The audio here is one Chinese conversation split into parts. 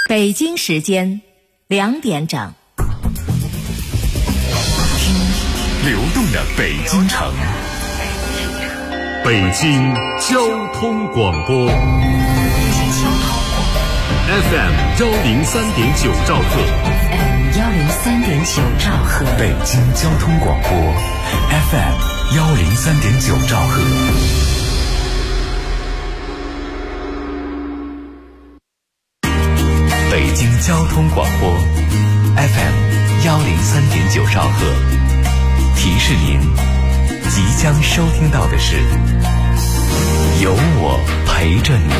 北京时间2点整， 听流动的北京城，北京交通广播 FM 103.9兆赫， 103.9兆赫， 北京交通广播 FM 103.9兆赫。北京交通广播 FM 103.9兆赫，提示您即将收听到的是有我陪着你。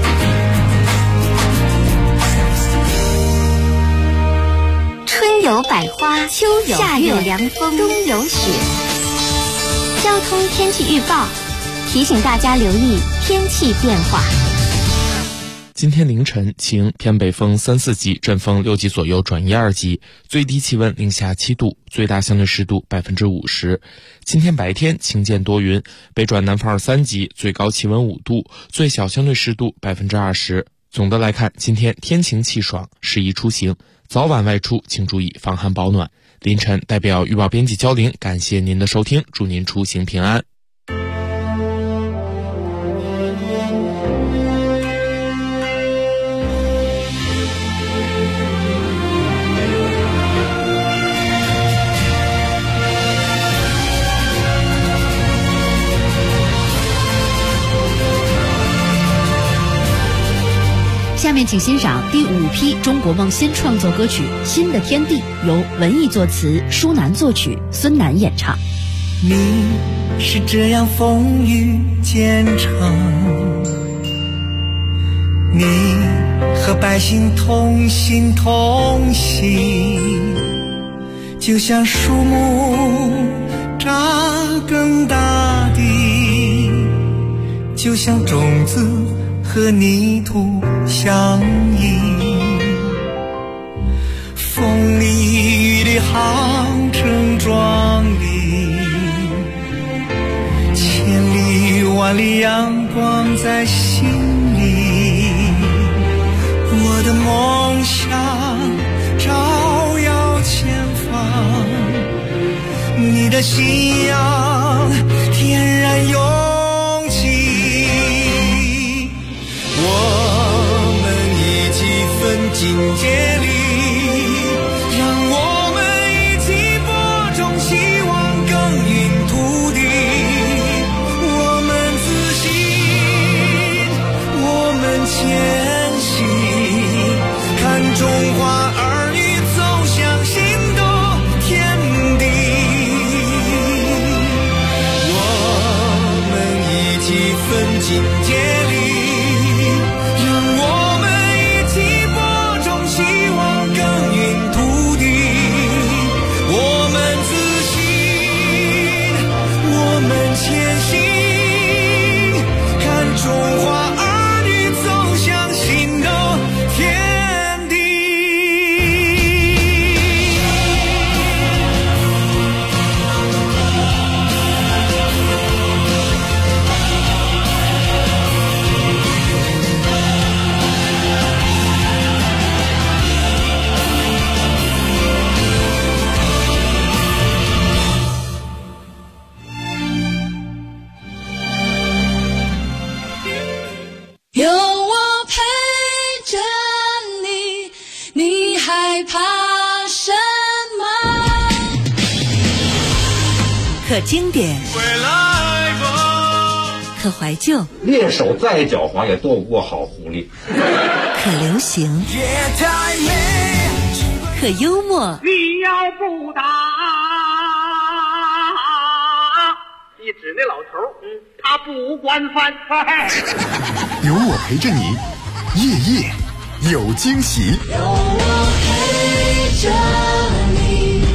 春有百花，秋有夏有凉风，冬有雪。交通天气预报提醒大家留意天气变化。 今天凌晨晴，偏北风3、4级，阵风6级左右转1、2级，最低气温零下7度，最大相对湿度50%。今天白天晴间多云，北转南风2、3级，最高气温5度，最小相对湿度20%。总的来看，今天天晴气爽，适宜出行，早晚外出请注意防寒保暖。凌晨代表预报编辑焦玲，感谢您的收听，祝您出行平安。 下面请欣赏第5批中国梦新创作歌曲《新的天地》，由文艺作词，舒楠作曲，孙楠演唱。 你是这样风雨兼程，你和百姓同心同行，就像树木扎根大地，就像种子和泥土相依，风里雨里航程壮丽，千里万里阳光在心里，我的梦想照耀前方，你的信仰天然勇气，我们一起奋进接力，让我们一起播种希望，耕耘土地。我们自信，我们前行，看中华儿女走向新的天地。我们一起奋进接力，前行，看中华儿女走向新的天地。 有我陪着你，你害怕什么？ 可经典，可怀旧， 猎手再狡猾也斗不过好狐狸。 可流行，可幽默。 你要不打，你指那老头，他不惯犯。 有我陪着你，夜夜有惊喜。 有我陪着你。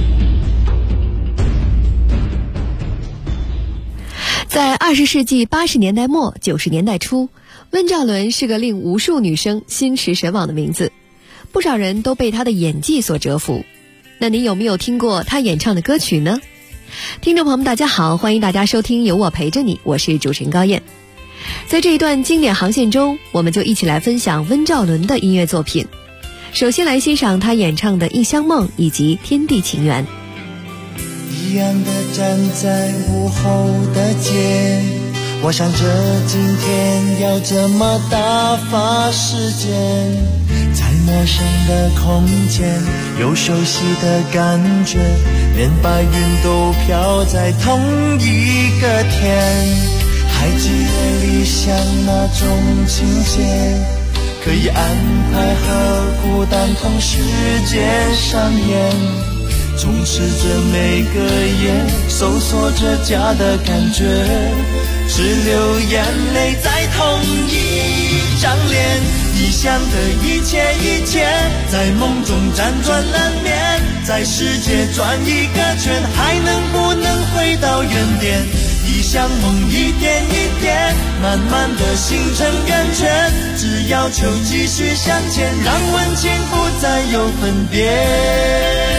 在20世纪80年代末90年代初，温兆伦是个令无数女生心驰神往的名字，不少人都被他的演技所折服。那您有没有听过他演唱的歌曲呢？听众朋友们大家好，欢迎大家收听有我陪着你，我是主持人高燕。在这一段经典航线中，我们就一起来分享温兆伦的音乐作品。 首先来欣赏他演唱的《异乡梦》以及《天地情缘》。 一样的站在午后的街，我想着今天要怎么打发时间，在陌生的空间有熟悉的感觉，连白云都飘在同一个天。还记得理想那种情节，可以安排和孤单同时间上演，充斥着每个夜，搜索着家的感觉，只流眼泪在同一张脸。异乡的一切一切，在梦中辗转难眠，在世界转一个圈，还能不能回到原点？异乡梦一点一点，慢慢的形成圆圈，只要求继续向前，让温情不再有分别。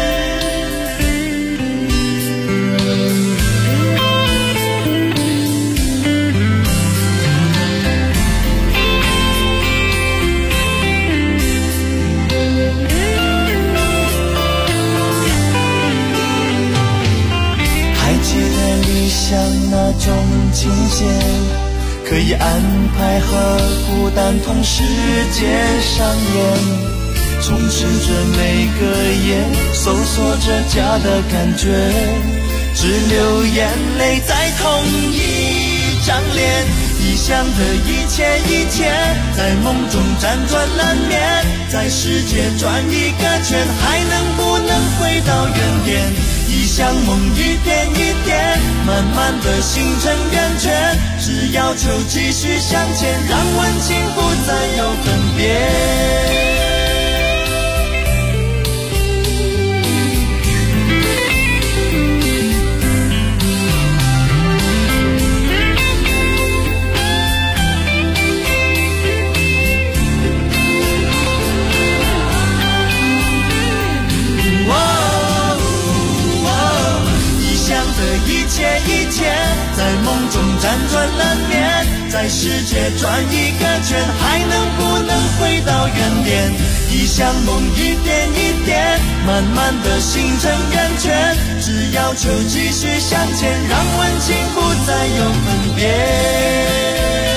像那种情节，可以安排和孤单同时间上演，充斥着每个夜，搜索着家的感觉，只流眼泪在同一张脸。异乡的一切一切，在梦中辗转难眠，在世界转一个圈，还能不能回到原点？异乡梦一点一点，慢慢的形成圆圈，只要求继续向前，让温情不再有分别。一切在梦中辗转难眠，在世界转一个圈，还能不能回到原点？异乡梦一点一点，慢慢的形成圆圈，只要求继续向前，让温情不再有分别。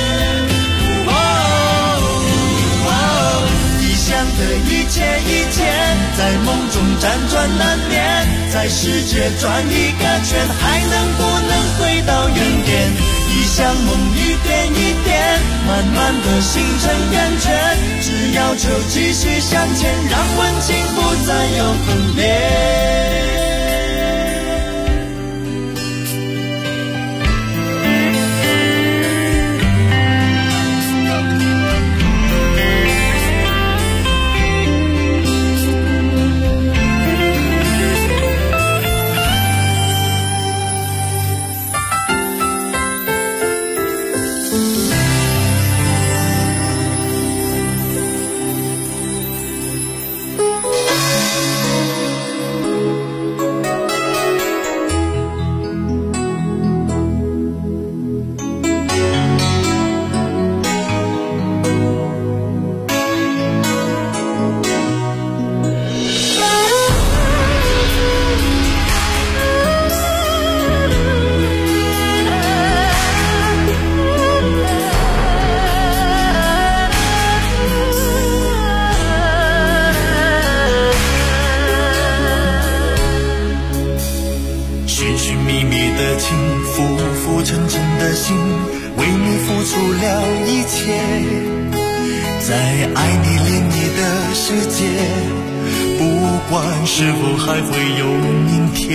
异乡的一切一切，在梦中辗转难眠，在世界转一个圈，还能不能回到原点？异乡梦一点一点，慢慢的形成圆圈，只要求继续向前，让温情不再有分别。 是否还会有明天？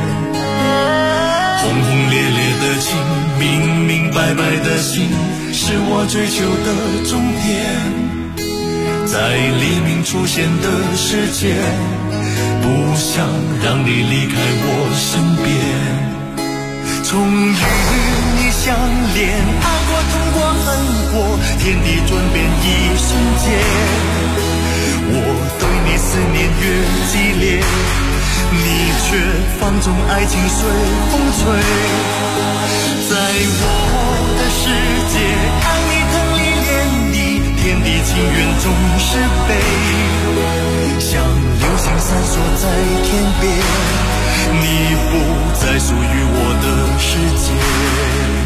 轰轰烈烈的情，明明白白的心，是我追求的终点。在黎明出现的世界，不想让你离开我身边。从与你相恋，爱过痛过恨过，天地转变一瞬间。我对你思念越激烈，你却放纵爱情随风吹。在我的世界，看你疼你恋你，天地情缘总是悲。 闪烁在天边，你不再属于我的世界。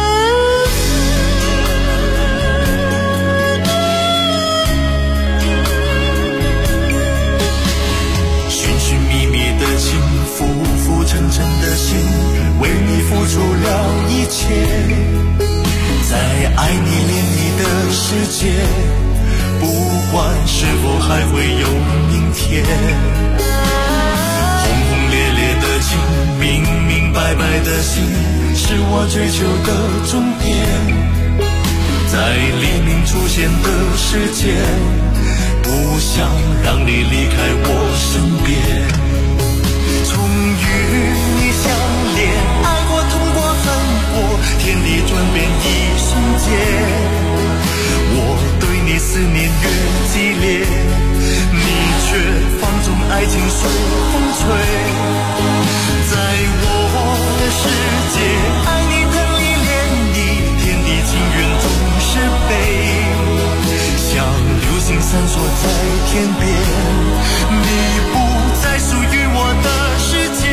寻寻觅觅的情，浮浮沉沉的心，为你付出了一切，在爱你恋你的世界，不管是否还会有明天。轰轰烈烈的情，明明白白的心，是我追求的终点。在黎明出现的世界，不想让你离开我身边。从与你相恋，爱过痛过恨过，天地转变一瞬间。我对你思念越激烈，你却放纵爱情随风吹。在我的世界，爱你疼你恋你，天地情缘总是悲，像流星闪烁在天边，你不再属于我的世界。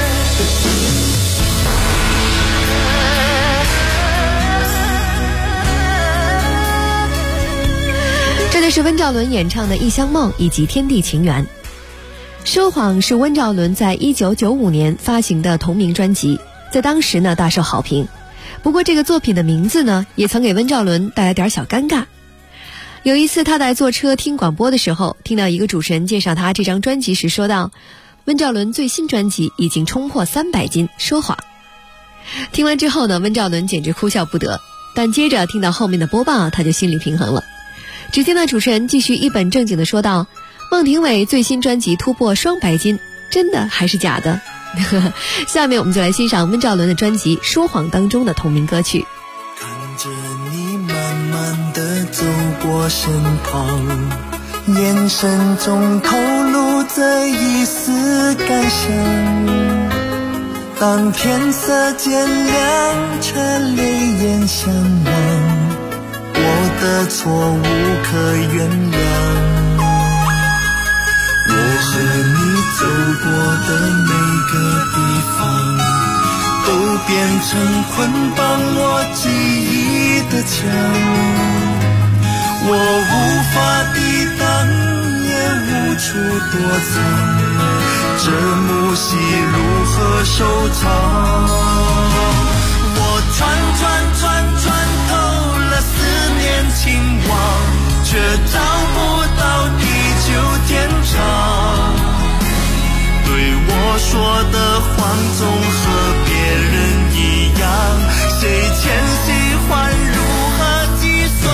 这就是温兆伦演唱的《一厢梦》以及《天地情缘》。说谎是温兆伦在1995年发行的同名专辑，在当时呢大受好评。不过这个作品的名字呢，也曾给温兆伦带来点小尴尬。有一次他在坐车听广播的时候，听到一个主持人介绍他这张专辑时说道，温兆伦最新专辑已经冲破300斤，说谎。听完之后呢，温兆伦简直哭笑不得，但接着听到后面的播报，他就心理平衡了。只见那主持人继续一本正经地说道，孟庭苇最新专辑突破200斤，真的还是假的？下面我们就来欣赏温兆伦的专辑《说谎》当中的同名歌曲。 看着你慢慢地走过身旁，眼神中透露着一丝感伤。当天色渐亮，却泪眼相望，我的错误可原谅。我和你走过的每个地方，都变成捆绑我记忆的墙。我无法抵挡，也无处躲藏，这幕戏如何收场？我转透了思念情网，却找不到地久天长。对我说的话总和别人一样，谁欠谁还如何计算？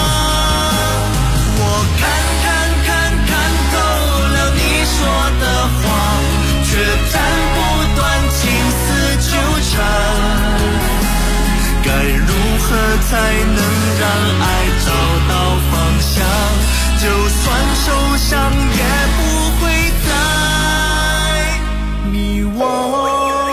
我看透了你说的话，却斩不断情丝纠缠。该如何才能让爱找到方向？就算受伤也不会再迷惘。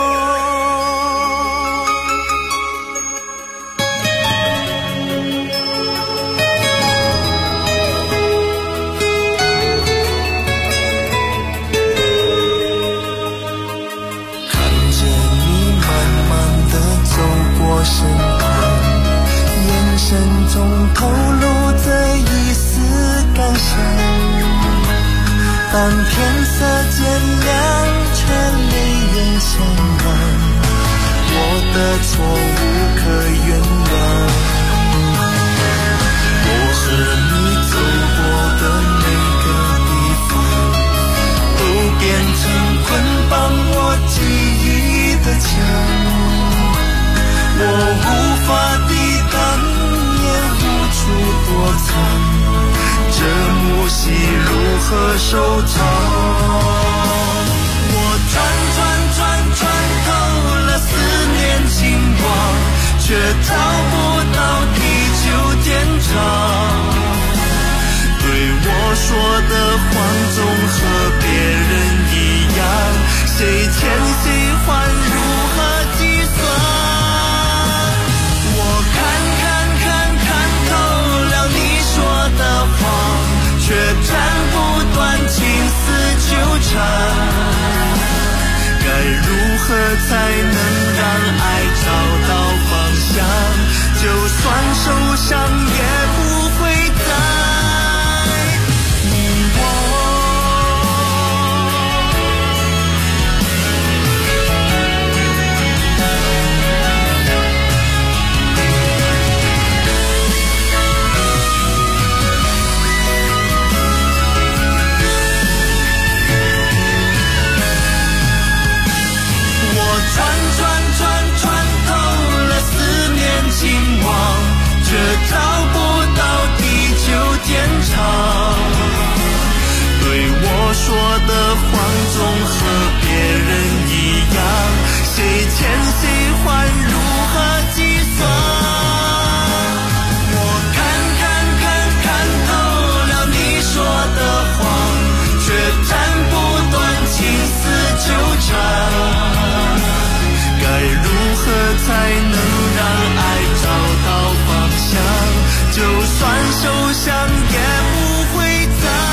看着你慢慢地走过身旁，眼神中透露着一丝感伤。当天色渐亮，却泪眼相望，我的错误可原谅。我和你走过的每个地方，都变成捆绑我记忆的墙。我无法抵挡，也无处躲藏，这幕戏如何收场？我转透了思念情网，却找不到地久天长。对我说的话总和别人一样，谁欠谁还如何计算？我看透了你说的谎，却斩不断情丝纠才能让爱找到方向？就算受伤也不会再迷惘。找不到地久天长，对我说的话总和别人一样，谁欠谁还如何计算？我看透了你说的谎，却斩不断情丝纠缠，该如何才能让爱找到方向？就算受伤也不会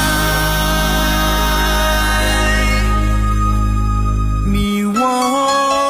再迷惘。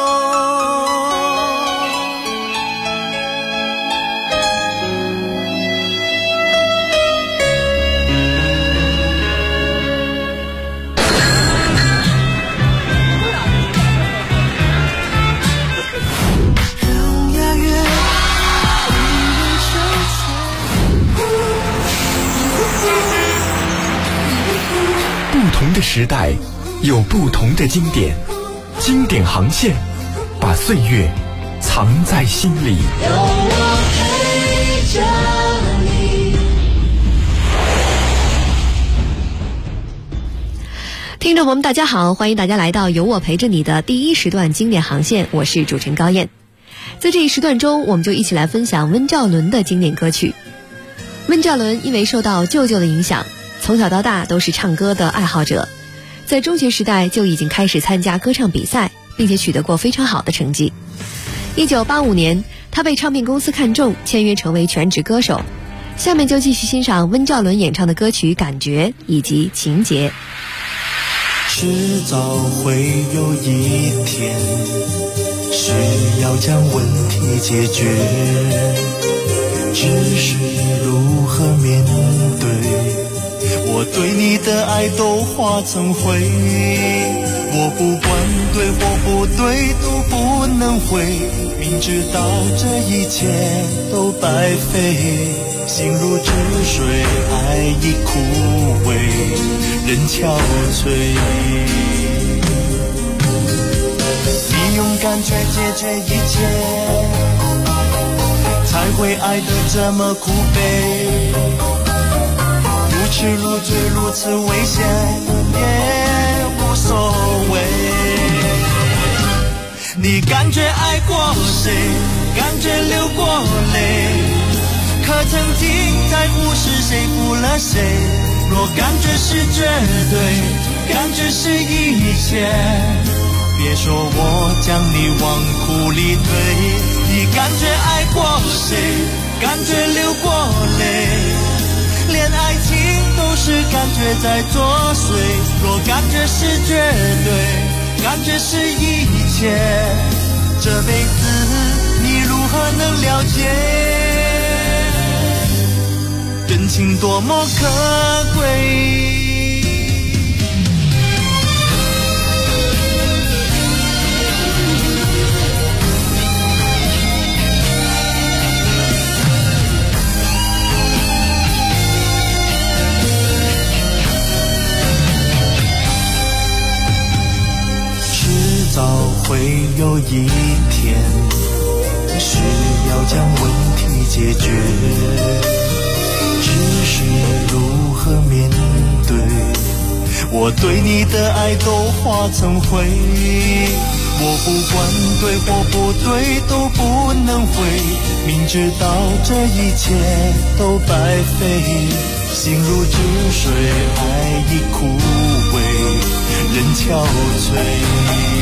不同的时代有不同的经典，经典航线把岁月藏在心里。 有我陪着你。 听众朋友们大家好，欢迎大家来到有我陪着你的第一时段经典航线，我是主持人高燕。在这一时段中，我们就一起来分享温兆伦的经典歌曲。温兆伦因为受到舅舅的影响，从小到大都是唱歌的爱好者，在中学时代就已经开始参加歌唱比赛，并且取得过非常好的成绩。1985年，他被唱片公司看中，签约成为全职歌手。下面就继续欣赏温兆伦演唱的歌曲《感觉》以及《情节》。 迟早会有一天，需要将问题解决，只是如何面对，我对你的爱都化成灰，我不管对或不对都不能回，明知道这一切都白费，心如止水，爱已枯萎，人憔悴。你用感觉解决一切，才会爱得这么苦悲，如此如醉如此危险也无所谓。你感觉爱过谁，感觉流过泪，可曾经在乎是谁负了谁？若感觉是绝对，感觉是一切，别说我将你往苦里推。你感觉爱过谁，感觉流过泪，连爱情都是感觉在作祟。若感觉是绝对，感觉是一切，这辈子你如何能了解？真情多么可贵。迟早会有一天，需要将问题解决，只是如何面对，我对你的爱都化成灰，我不管对或不对都不能回，明知道这一切都白费，心如止水，爱已枯萎，人憔悴。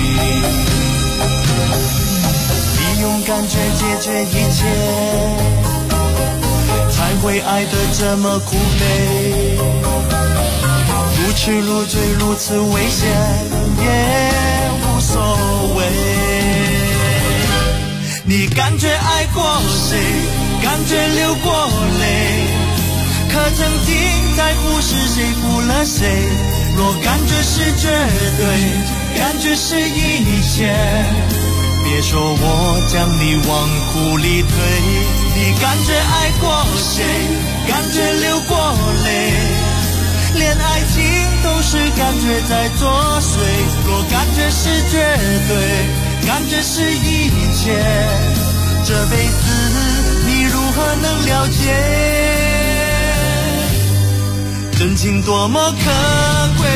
你用感觉解决一切，才会爱得这么苦悲，如痴如醉如此危险也无所谓。 你感觉爱过谁，感觉流过泪，可曾经在乎是谁负了谁？若感觉是绝对，感觉是一切，别说我将你往苦里推。你感觉爱过谁，感觉流过泪，连爱情都是感觉在作祟。若感觉是绝对，感觉是一切，这辈子你如何能了解？真情多么可贵，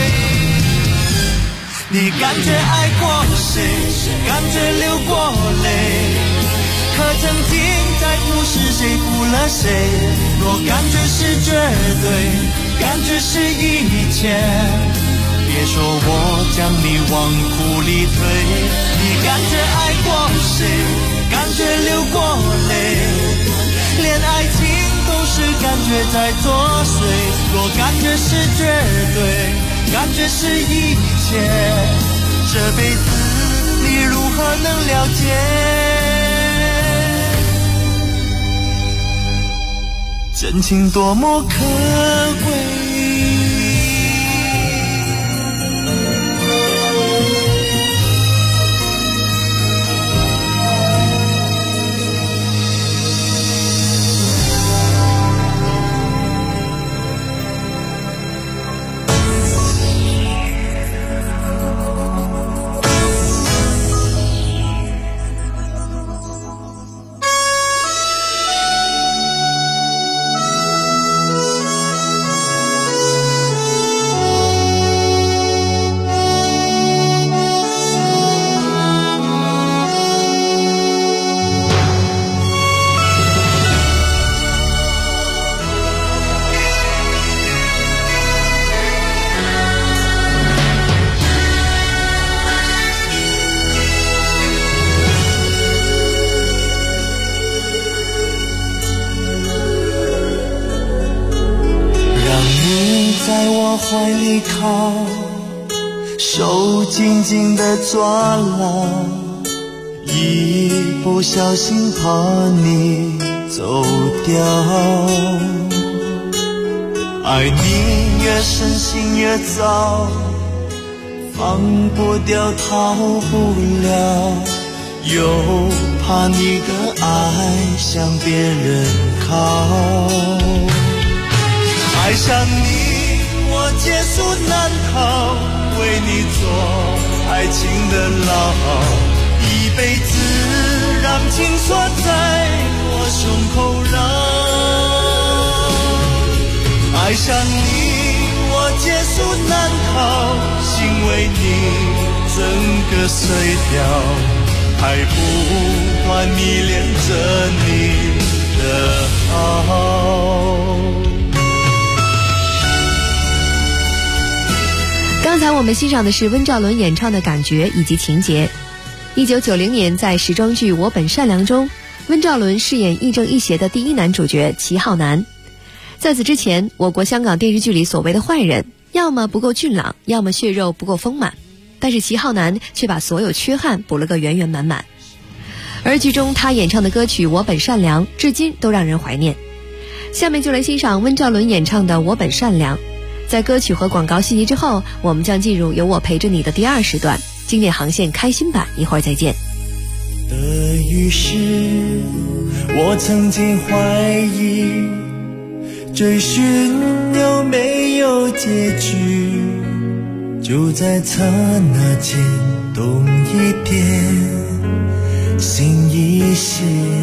你感觉爱过谁，感觉流过泪，可曾经在乎是谁负了谁？若感觉是绝对，感觉是一切，别说我将你往苦里推。你感觉爱过谁，感觉流过泪，连爱情都是感觉在作祟。若感觉是绝对，感觉是一切，这辈子你如何能了解？真情多么可贵。怀里靠，手紧紧地抓牢，一不小心怕你走掉。爱你越深心越糟，放不掉逃不了，又怕你的爱向别人靠。爱上你我劫数难逃，为你做爱情的牢，一辈子让情锁在我胸口绕。爱上你我劫数难逃，心为你整个碎掉，还不管迷恋着你的好。 刚才我们欣赏的是温兆伦演唱的感觉以及情节。1990年在时装剧《我本善良》中，温兆伦饰演亦正亦邪的第一男主角齐浩南。在此之前，我国香港电视剧里所谓的坏人，要么不够俊朗，要么血肉不够丰满，但是齐浩南却把所有缺憾补了个圆圆满满。而剧中他演唱的歌曲《我本善良》至今都让人怀念。下面就来欣赏温兆伦演唱的《我本善良》。在歌曲和广告信息之后，我们将进入有我陪着你的第二时段，经典航线开心版，一会儿再见。 得于是我曾经怀疑，追寻有没有结局，就在刹那间动一点，心一歇。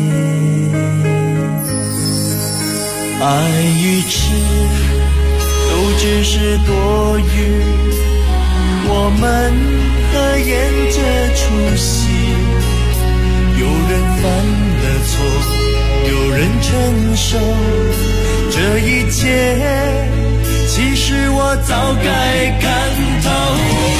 爱与痴都只是多余，我们合演这出戏，有人犯了错，有人承受这一切，其实我早该看透。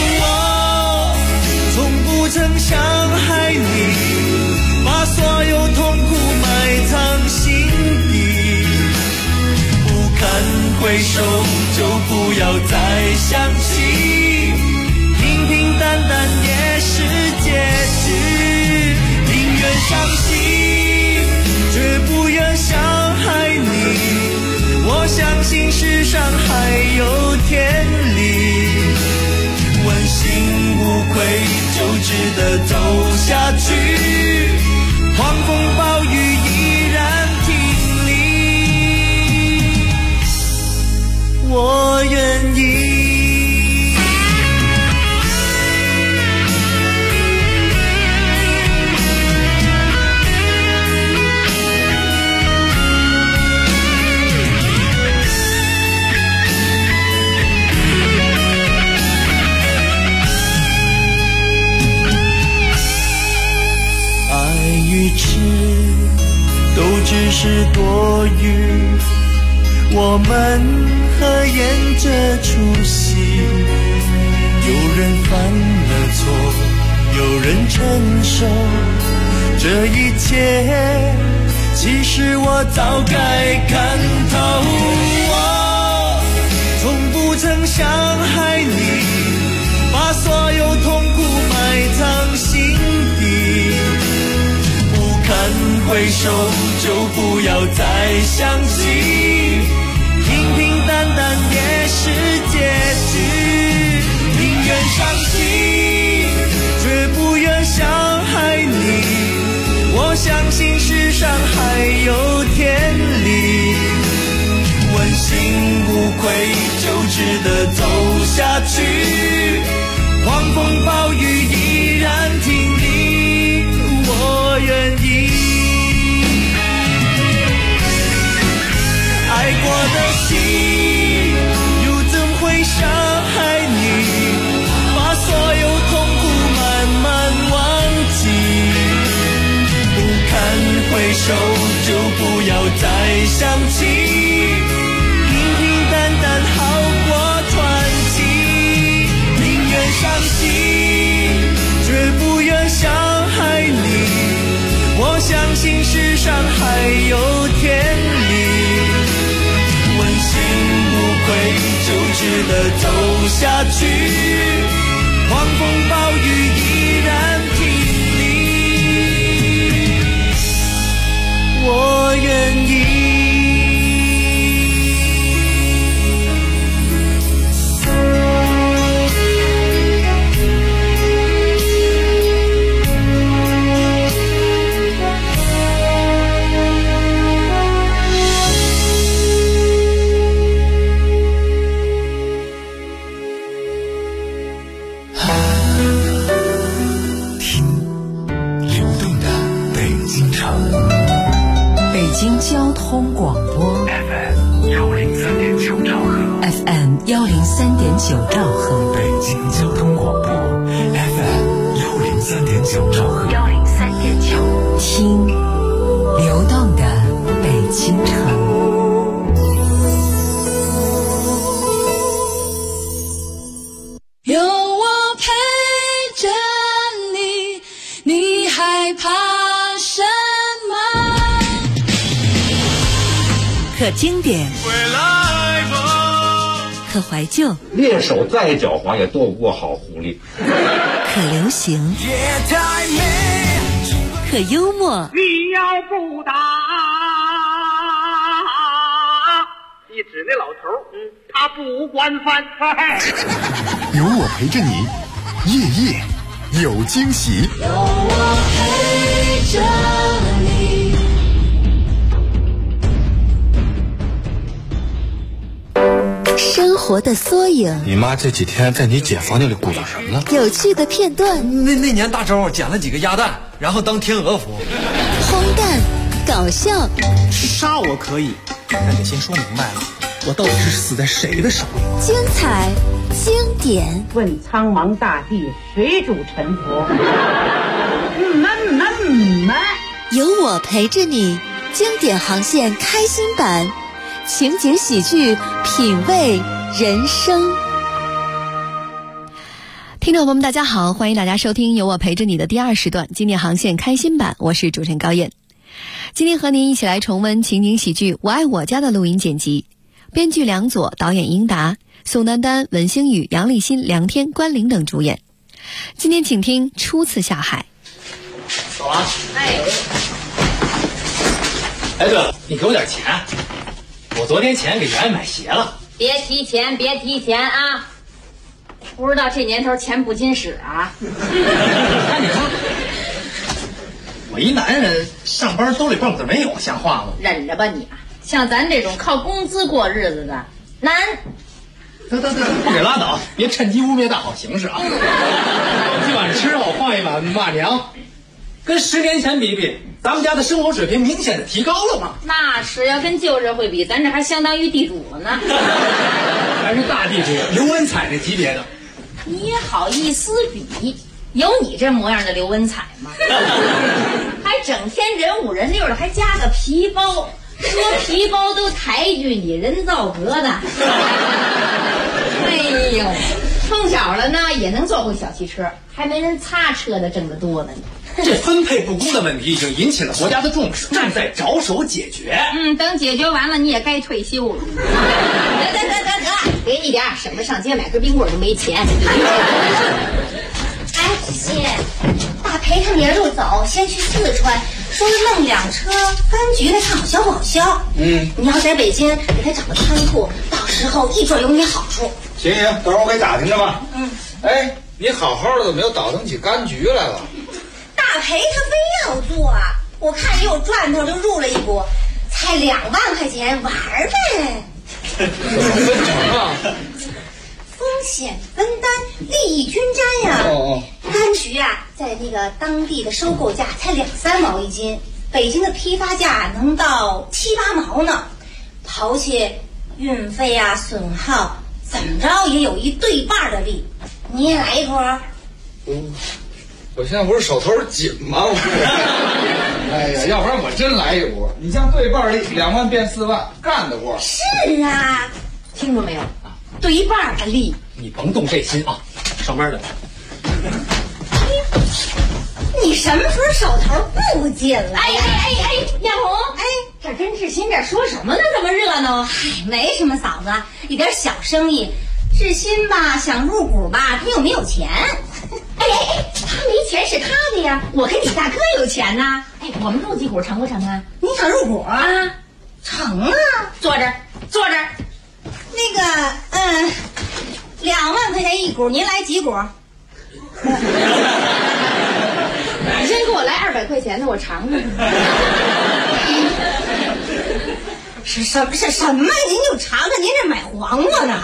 从不曾伤害你，把所有痛苦埋藏心底，不堪回首就不要再想起，平平淡淡也是结局，宁愿伤心，绝不愿伤害你。我相信世上还有天理，问心无愧就值得走下去。狂风暴雨依然挺立，我愿意。与痴都只是多余，我们合演这出戏。有人犯了错，有人承受这一切，其实我早该看透。我从不曾伤害你，把所有痛苦埋藏心底。回首就不要再想起，平平淡淡也是结局。宁愿伤心，绝不愿伤害你。我相信世上还有天理，问心无愧就值得走下去。狂风暴雨依然挺立，我愿意。爱过的心又怎会伤害你，把所有痛苦慢慢忘记。不堪回首就不要再想起，平平淡淡好过传奇。宁愿伤心，绝不愿伤害你。我相信世上还有天理，就值得走下去。狂风暴雨依然挺立，我愿意。 北京交通广播 FM 103.9兆赫 FM 103.9兆赫， 北京交通广播 FM 103.9兆赫 103.9，听流动的北京城。 有我陪着你，你害怕什么？ 可经典，可怀旧， 猎手再狡猾也斗不过好狐狸。 可流行，可幽默。 你要不打，你指那老头，他不惯犯。 有我陪着你，夜夜有惊喜。 有我陪着你。 生活的缩影， 你妈这几天在你姐房间里鼓捣什么呢？ 有趣的片段。 那年大周捡了几个鸭蛋，然后当天鹅服。 荒诞，搞笑。 杀我可以，但得先说明白了，我到底是死在谁的手里？ 精彩，经典。 问苍茫大地，谁主沉浮？ 有我陪着你，经典航线开心版。情景喜剧，品味人生。 听众朋友们大家好，欢迎大家收听由我陪着你的第2时段经典航线开心版，我是主持人高燕。今天和您一起来重温情景喜剧《我爱我家》的录音剪辑，编剧梁左，导演英达，宋丹丹、文星宇、杨立新、梁天、关凌等主演。今天请听初次下海。 走啊！ 哎， 哎，对了，你给我点钱，我昨天钱给袁爱买鞋了。 别提钱，别提钱啊！不知道这年头钱不经使啊。 看你看，我一男人上班兜里蹦子没有，像话吗？ 忍着吧你啊！像咱这种靠工资过日子的难。 得，不给拉倒，别趁机污蔑大好形势啊！今晚吃我放一碗骂娘，跟10年前比，咱们家的生活水平明显的提高了嘛。 那是要跟旧社会比，咱这还相当于地主了呢。 还是大地主刘文彩那级别的。 你也好意思比？有你这模样的刘文彩吗？还整天人五人六的，还加个皮包，说皮包都抬举你人造革的。哎呦，碰巧了呢，也能坐回小汽车，还没人擦车的挣得多呢。 这分配不公的问题已经引起了国家的重视，正在着手解决。 等解决完了，你也该退休了。得，给你点，省得上街买根冰棍都没钱。 哎，姐，大培他明儿就走，先去四川，说弄2车柑橘的，看好销不好销。你要在北京给他找个仓库，到时候一准有你好处。 行，到时候我给打听着吧。哎，你好好的怎么又倒腾起柑橘来了？ 大培他非要做啊，我看也有赚头，就入了一股，才2万块钱玩呗。 怎么分成啊？ 风险分担，利益均沾呀。柑橘啊，在那个当地的收购价才2、3毛一斤，北京的批发价能到7、8毛呢。刨去运费啊、损耗，怎么着也有一对半的利。你也来一波？ 我现在不是手头紧吗？哎呀，要不然我真来一股。你像对半利，2万变4万，干得过？ 是啊， 听着没有？对一半的利， 你甭动这心啊！上班的。 你什么时候手头不紧了？ 哎，艳红，这跟志新这说什么呢？这么热闹？ 没什么，嫂子，一点小生意。志新吧，想入股吧，他又没有钱。 他没钱是他的呀，我跟你大哥有钱呐。我们入几股成不成啊？ 你想入股啊？成啊！ 坐这儿。 那个，2万块钱一股，您来几股？ 你先给我来200块钱的，我尝尝。 是什么？您就尝尝，您这买黄瓜呢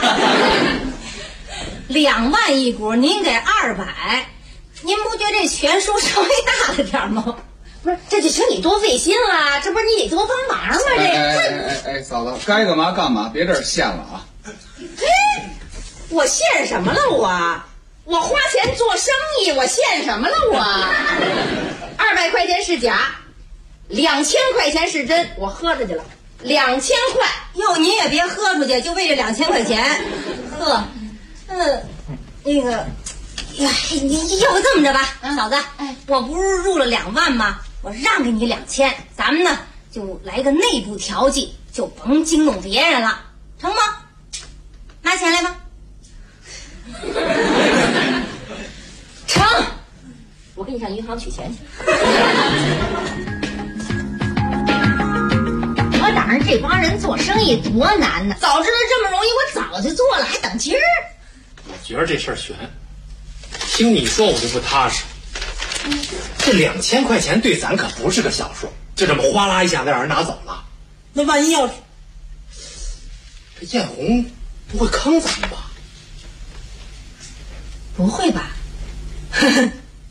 ？2万一股，您给200，您不觉得这权数稍微大了点吗？ 不是，这就请你多费心了，这不是你得多帮忙吗？ 哎，嫂子，该干嘛干嘛，别这儿现了啊！ 我现什么了我花钱做生意，我现什么了200块钱是假，2000块钱是真，我喝出去了，2000块。 哟，您也别喝出去，就为这2000块钱，呵，那个，呀，你要不这么着吧，嫂子，我不是入了2万吗？我让给你2000，咱们呢就来个内部调剂，就甭惊动别人了，成吗？拿钱来吧。 成，我跟你上银行取钱去。我哪儿这帮人做生意多难呢？早知道这么容易，我早就做了，还等今儿。 我觉得这事儿悬，听你说我就不踏实。这2000块钱对咱可不是个小数，就这么哗啦一下子让人拿走了，那万一要是这艳红不会坑咱们吧？ 不会吧？怎么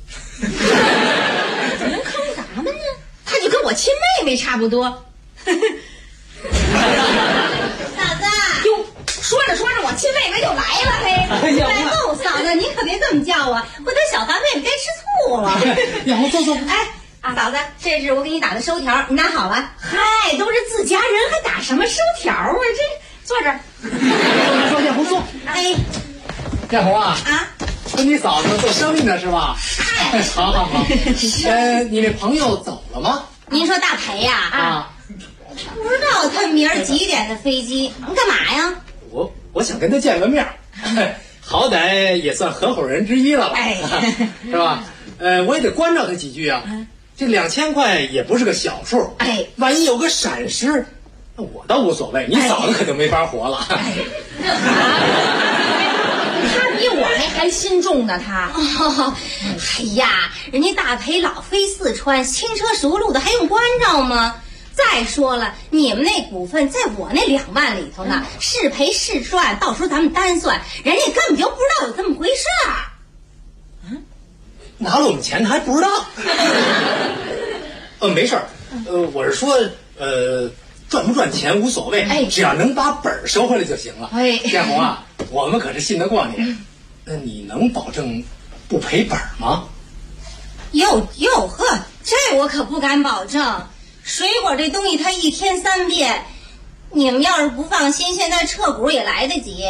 能坑咱们呢？他就跟我亲妹妹差不多。嫂子， 哟，说着我亲妹妹就来了，嘿！ 来喽，嫂子，您可别这么叫啊，回头小咱妹妹该吃醋了。 然后坐。 嫂子，这是我给你打的收条，你拿好了。 嗨，都是自家人，还打什么收条啊？这坐这儿。 坐，艳红坐。艳红啊，跟你嫂子做生意呢是吧？好。你那朋友走了吗？ 您说大培呀？不知道他明儿几点的飞机？干嘛呀？ 我想跟他见个面，好歹也算合伙人之一了吧？是吧？我也得关照他几句啊。 这2000块也不是个小数， 哎， 万一有个闪失，那我倒无所谓，你嫂子可就没法活了。 他比我还心重呢，他。哎呀，人家大赔老飞四川，轻车熟路的，还用关照吗？再说了，你们那股份在我那2万里头呢，是赔是赚，到时候咱们单算，人家根本就不知道有这么回事儿。 拿了我们钱他还不知道。没事儿，我是说，赚不赚钱无所谓，只要能把本儿收回来就行了。艳红啊，我们可是信得过你，那你能保证不赔本吗？ 哟呵，这我可不敢保证。水果这东西它1天3变，你们要是不放心，现在撤股也来得及。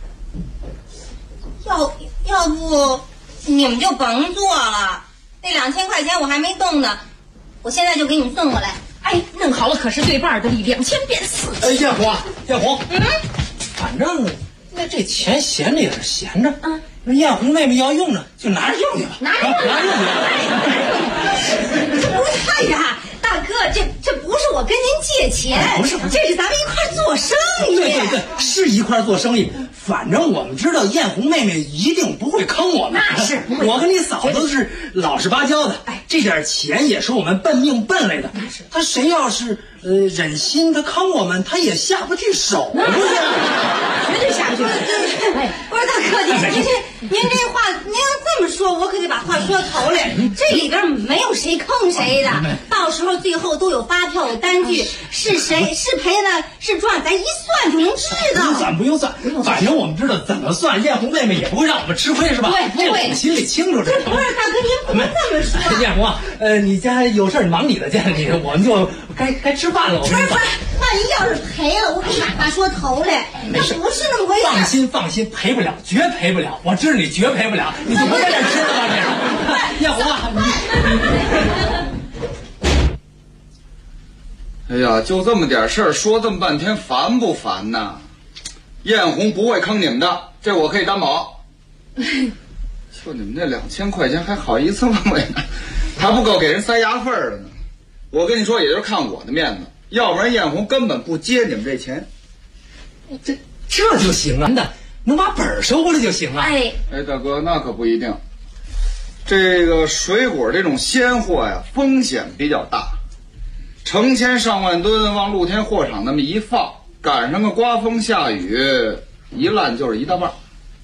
要不你们就甭做了，那2000块钱我还没动呢，我现在就给你们送过来。 哎，弄好了可是对半的利，2000变4。 艳红啊，艳红，反正那这钱闲着也是闲着，那艳红妹妹要用呢，就拿着用去吧， 拿着用去。 不是呀，大哥，这不是我跟您借钱，不是，这是咱们一块做生意。 对，是一块做生意。反正我们知道艳红妹妹一定不会坑我们， 那是不会。 我跟你嫂子都是老实巴交的，这点钱也是我们奔命奔来的。他谁要是忍心他坑我们，他也下不去手，不是？ 绝对下不去。 不是大哥，您这话您要这么说，我可得把话说头来。这里边没有谁坑谁的，到时候最后都有发票有单据，是谁是赔呢是赚，咱一算就能知道。 不用算，反正我们知道怎么算，艳红妹妹也不会让我们吃亏，是吧？ 对，不会， 我们心里清楚。 这不是大哥，您不能这么说。 艳红啊，你家有事忙你的去，我们就该吃饭了。 不是，万一要是赔了，我可把话说头来。 没事， 不是那么回事。 放心，赔不了，绝赔不了。我知道你绝赔不了，你就不在这吃了吧？这艳红啊， 哎呀，就这么点事儿，说这么半天，烦不烦呐？艳红不会坑你们的，这我可以担保。就你们那2000块钱还好意思问我呢，还不够给人塞牙缝的呢。我跟你说，也就是看我的面子，要不然艳红根本不接你们这钱。 这就行啊，能把本儿收回来就行了。 哎，大哥，那可不一定。这个水果这种鲜货呀，风险比较大，成千上万吨往露天货场那么一放，赶上个刮风下雨，一烂就是一大半。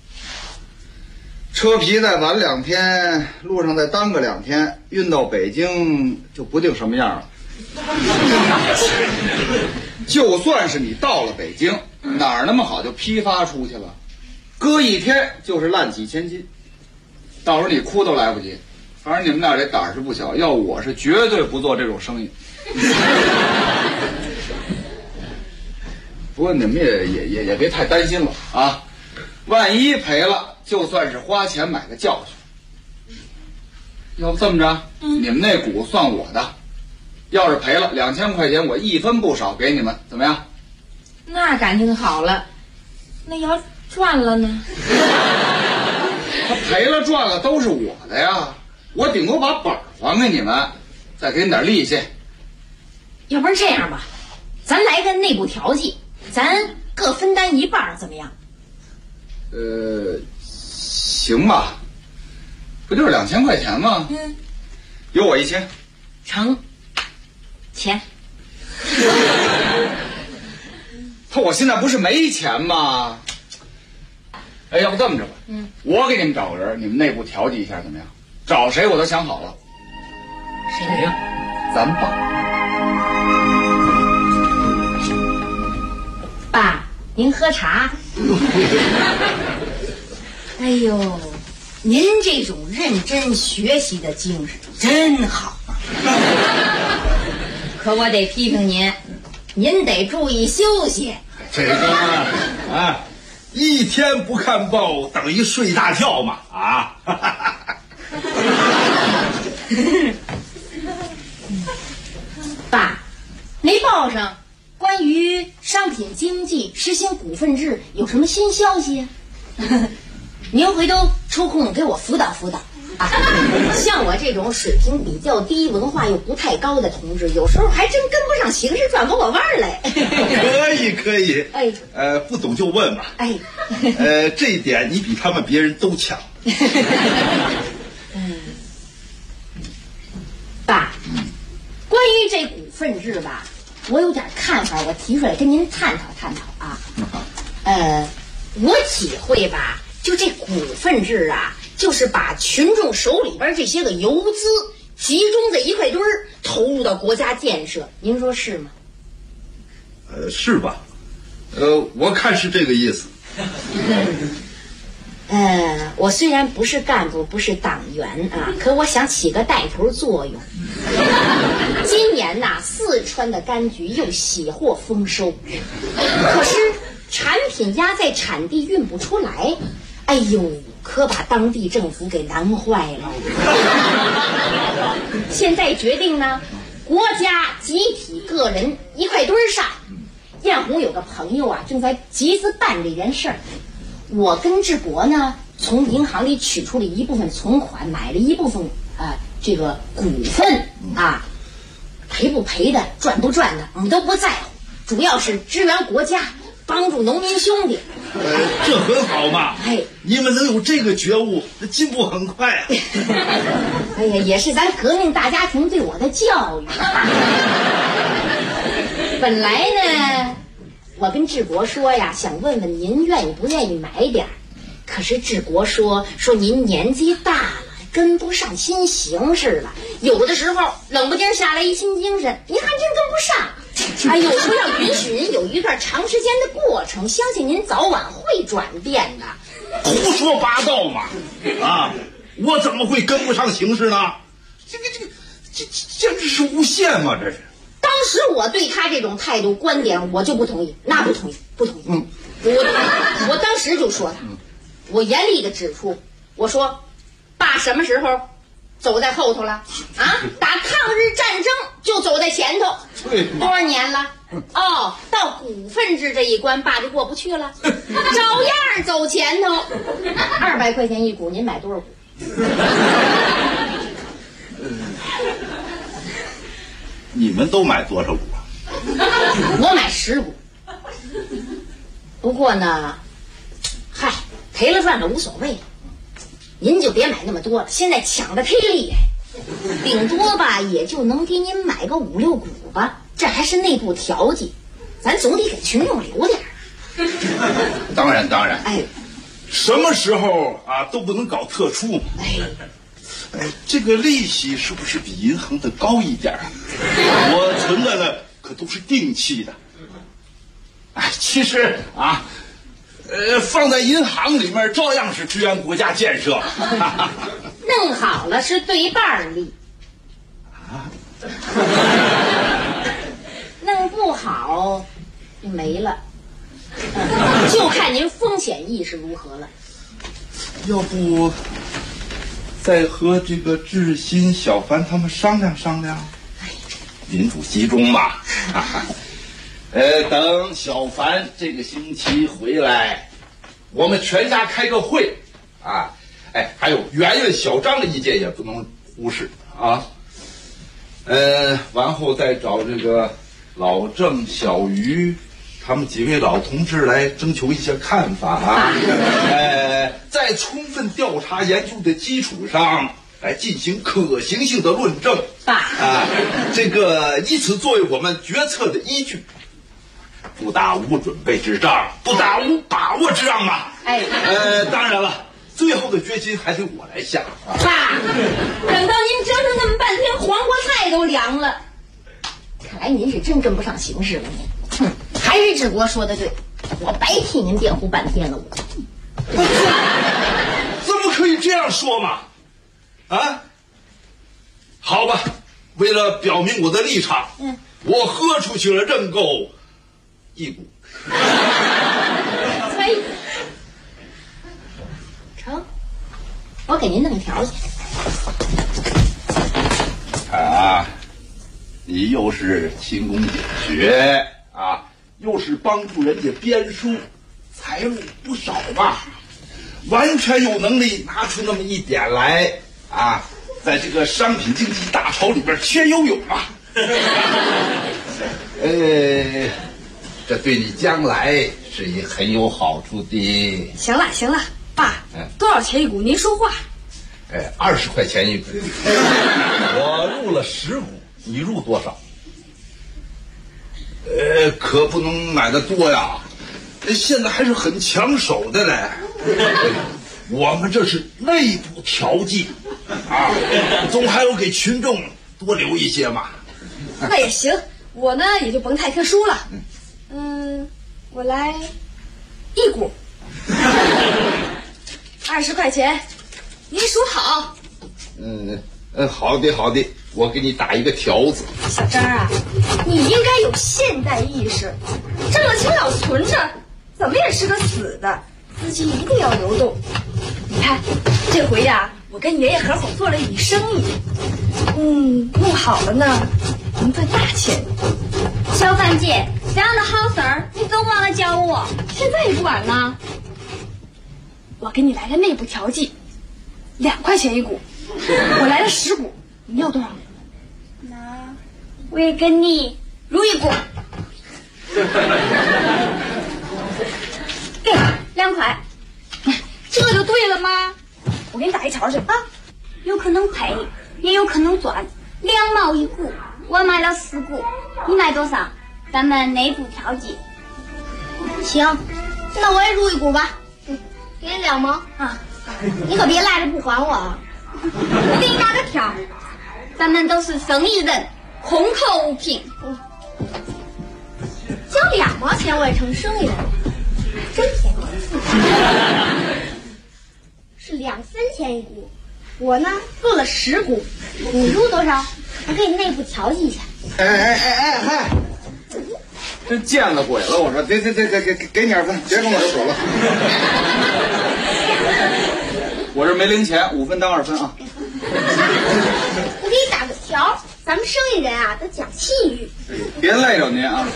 车皮再晚2天，路上再耽搁2天，运到北京就不定什么样了。就算是你到了北京，哪儿那么好就批发出去了，搁1天就是烂几千斤，到时候你哭都来不及。反正你们俩这胆儿是不小，要我是绝对不做这种生意。不过你们也别太担心了啊，万一赔了，就算是花钱买个教训。要不这么着，你们那股算我的，要是赔了2000块钱，我1分不少给你们，怎么样？ 那感情好了，那要赚了呢？ 他赔了赚了都是我的呀，我顶多把本儿还给你们，再给你点利息。 要不然这样吧，咱来个内部调剂，咱各分担1半，怎么样？ 行吧，不就是2000块钱吗？有我1000， 成。钱。 他我现在不是没钱吗？哎，要不这么着吧，我给你们找个人，你们内部调剂一下怎么样？找谁我都想好了。 谁呀？ 咱爸。 爸，您喝茶。哎呦，您这种认真学习的精神真好。可我得批评您，您得注意休息。 这个啊，1天不看报等于睡大觉嘛啊！ 爸，那报上关于商品经济实行股份制有什么新消息呀？您回头抽空给我辅导辅导。 像我这种水平比较低、文化又不太高的同志，有时候还真跟不上形势，转不过弯来。 可以， 哎， 不懂就问嘛。 哎， 这一点你比他们别人都强。 爸，关于这股份制吧，我有点看法，我提出来跟您探讨探讨啊。我体会吧，就这股份制啊，就是把群众手里边这些个游资集中在一块堆儿，投入到国家建设，您说是吗？ 是吧？我看是这个意思。 我虽然不是干部，不是党员啊，可我想起个带头作用。今年呐，四川的柑橘又喜获丰收，可是产品压在产地运不出来，哎呦，可把当地政府给难坏了。现在决定呢，国家、集体、个人一块堆儿上。艳红有个朋友啊，正在集资办这件事儿。我跟志国呢，从银行里取出了一部分存款，买了一部分这个股份啊，赔不赔的，赚不赚的，我们都不在乎，主要是支援国家，帮助农民兄弟。 这很好嘛！ 哎， 你们能有这个觉悟，进步很快啊！ 哎呀，也是咱革命大家庭对我的教育。本来呢，我跟志国说呀，想问问您愿意不愿意买点儿，可是志国说您年纪大了，跟不上新形势了，有的时候冷不丁下来一新精神，您还真跟不上。哎，有时候要允许您有一段长时间的过程，相信您早晚会转变的。 胡说八道嘛！啊，我怎么会跟不上形势呢？这简直是诬陷嘛！这是。 当时我对他这种态度观点，我就不同意，那不同意。我当时就说他，我严厉的指出，我说，爸什么时候走在后头了啊？打抗日战争就走在前头，多少年了？哦，到股份制这一关，爸就过不去了，照样走前头。200块钱一股，您买多少股？ 你们都买多少股啊？ 我买10股。不过呢，嗨，赔了赚了无所谓，您就别买那么多了。现在抢的忒厉害，顶多吧也就能给您买个5、6股吧，这还是内部调剂，咱总得给群众留点。 当然， 哎， 什么时候啊都不能搞特殊嘛。这个利息是不是比银行的高一点啊？我存的呢可都是定期的。其实啊，放在银行里面照样是支援国家建设。 弄好了是对半利，弄不好就没了。就看您风险意识如何了。 要不再和这个志新、小凡他们商量商量，民主集中嘛。等小凡这个星期回来，我们全家开个会啊。还有圆圆、小张的意见也不能忽视啊。完后再找这个老郑、小于他们几位老同志来征求一些看法啊。在充分调查研究的基础上来进行可行性的论证这个以此作为我们决策的依据。不打无准备之仗，不打无把握之仗嘛。当然了，最后的决心还得我来下啊。 爸，等到您折腾那么半天，黄瓜菜都凉了。看来您是真跟不上形势了，您。还是志国说的对，我白替您辩护半天了，我。 怎么可以这样说嘛？啊，好吧，为了表明我的立场，我豁出去了，认购1股。 成，我给您弄条去。 你又是勤工俭学啊，又是帮助人家编书，财路不少吧？完全有能力拿出那么一点来啊，在这个商品经济大潮里边学游泳啊。这对你将来是很有好处的。 行了行了，爸，多少钱一股？您说话。 20块钱一股。我入了10股，你入多少？可不能买的多呀，现在还是很抢手的嘞。我们这是内部调剂啊，总还要给群众多留一些嘛。 那也行，我呢也就甭太特殊了。我来1股，20块钱，您数好。 好的好的，我给你打一个条子。 小张啊，你应该有现代意识，挣了钱老存着，怎么也是个死的，资金一定要流动。你看，这回呀，我跟爷爷合伙做了一笔生意，弄好了呢，能赚大钱。 小范姐，这样的好事儿你总忘了教我， 现在也不晚呢。我给你来个内部调剂，2块钱一股，我来了10股，你要多少？ 那我也跟你入1股，给2块， 这就对了吗？我给你打一条去啊， 有可能赔，也有可能赚，2毛1股，我买了10股，你买多少？咱们内部调剂。行，那我也入1股吧，给你2毛啊，你可别赖着不还我啊。我给你打个条，咱们都是生意人，空口无凭。交2毛钱我也成生意人了，真便宜。是2分钱一股，我呢入了10股，你入多少？我给你内部调剂一下。 真见了鬼了！我说，给你2分，别跟我这走了。我这没零钱，5分当2分啊。 我给你打个条，咱们生意人啊都讲信誉。 别累着您啊。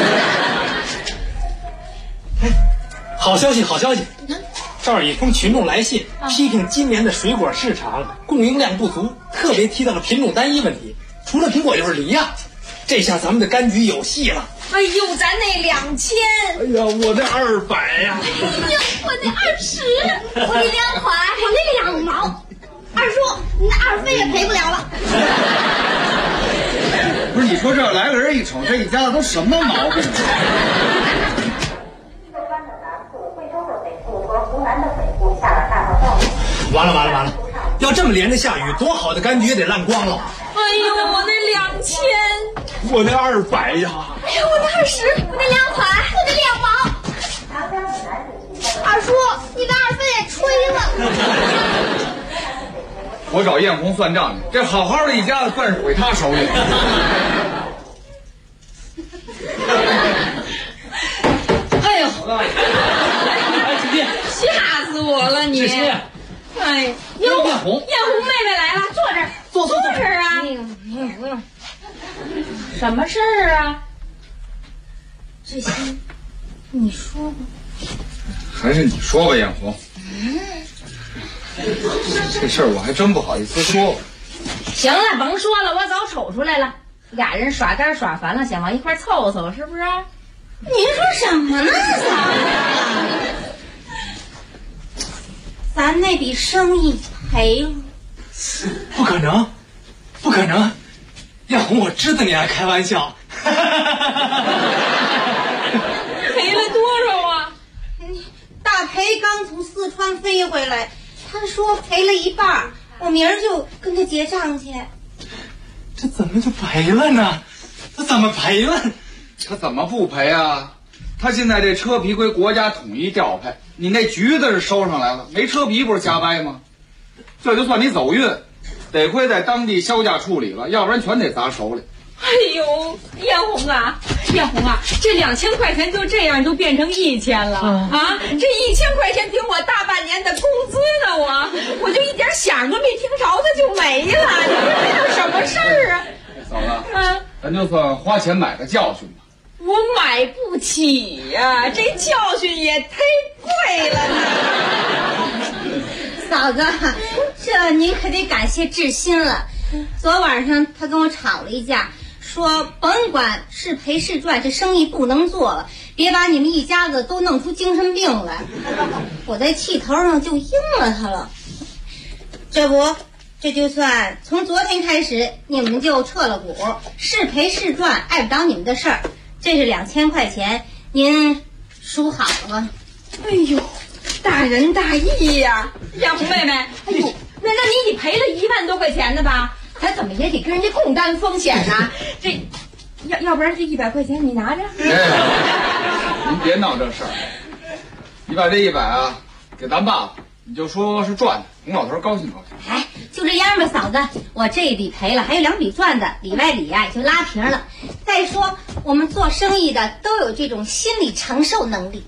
好消息，好消息！这儿一封群众来信，批评今年的水果市场供应量不足，特别提到了品种单一问题，除了苹果就是梨呀。这下咱们的柑橘有戏了。 哎呦，咱那2000。 哎呀，我这200呀。 哎呀，我那20，我那2块，我那2毛。二叔，你那2分也赔不了了。 不是，你说这来个人一瞅，这一家子都什么毛病？ 完了！要这么连着下雨，多好的柑橘也得烂光了。 哎呦，我那2000， 我那200呀。 哎呀，我那20， 我那2块，我那2毛。二叔，你那2分也吹了。 我找艳红算账去，这好好的一家子算是毁他手里。 哎呦，吓死我了你！哎，哟，艳红妹妹来了，坐这儿，坐这儿啊！不用，什么事儿啊？ 这些你说吧。 还是你说吧，艳红。这事儿我还真不好意思说。 行了，甭说了，我早瞅出来了，俩人耍单耍烦了，想往一块凑凑，是不是？您说什么呢，咱那笔生意赔了。 不可能，艳红，我知道你爱开玩笑。 赔了多少啊？ 大培刚从四川飞回来，他说赔了1半，我明儿就跟他结账去。 这怎么就赔了呢？这怎么赔了？ 他怎么不赔啊？他现在这车皮归国家统一调配，你那橘子是收上来了，没车皮不是瞎掰吗？这就算你走运，得亏在当地销价处理了，要不然全得砸手里。 哎呦，艳红啊，这2000块钱就这样都变成1000了啊！这1000块钱顶我大半年的工资呢，我就一点响都没听着，它就没了。你说这是什么事儿啊？ 嫂子，咱就算花钱买个教训吧。 我买不起呀，这教训也忒贵了呢。 嫂子，这这您可得感谢志新了。昨晚上他跟我吵了一架，说甭管是赔是赚，这生意不能做了，别把你们一家子都弄出精神病来。我在气头上就应了他了。这不，这就算从昨天开始你们就撤了股，是赔是赚碍不着你们的事儿。这是2000块钱，您数好了吧？ 哎呦，大仁大义呀，亚红妹妹。哎呦，那你赔了1万多块钱的吧？咱怎么也得跟人家共担风险呐。这要不然这100块钱你拿着。 您别闹这事儿，你把这100啊给咱爸爸，你就说是赚的，洪老头高兴高兴。 哎，就这样吧，嫂子，我这一笔赔了，还有2笔赚的，里外里呀也就拉平了。再说我们做生意的都有这种心理承受能力。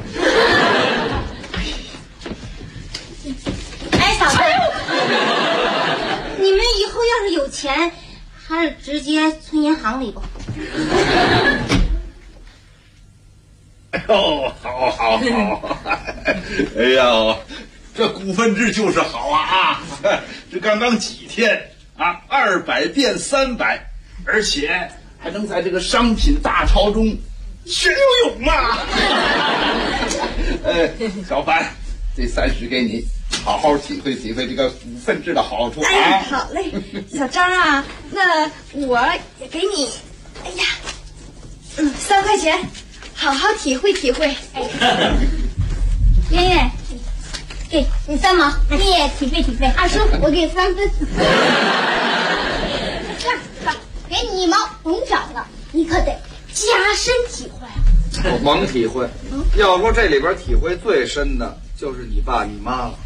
哎，嫂子，你们以后要是有钱，还是直接存银行里吧。 哎呦，好，哎呀，这股份制就是好啊！这刚刚几天啊，200变300，而且还能在这个商品大潮中学游泳嘛！小凡，这30给你，好好体会体会这个股份制的好处啊！ 哎，好嘞，小张啊，那我也给你，哎呀，3块钱，好好体会体会。 圆圆，给你3毛，你也体会体会。二叔，我给3分。这给你1毛，甭找了，你可得加深体会。 我甭体会，要说这里边体会最深的就是你爸你妈了。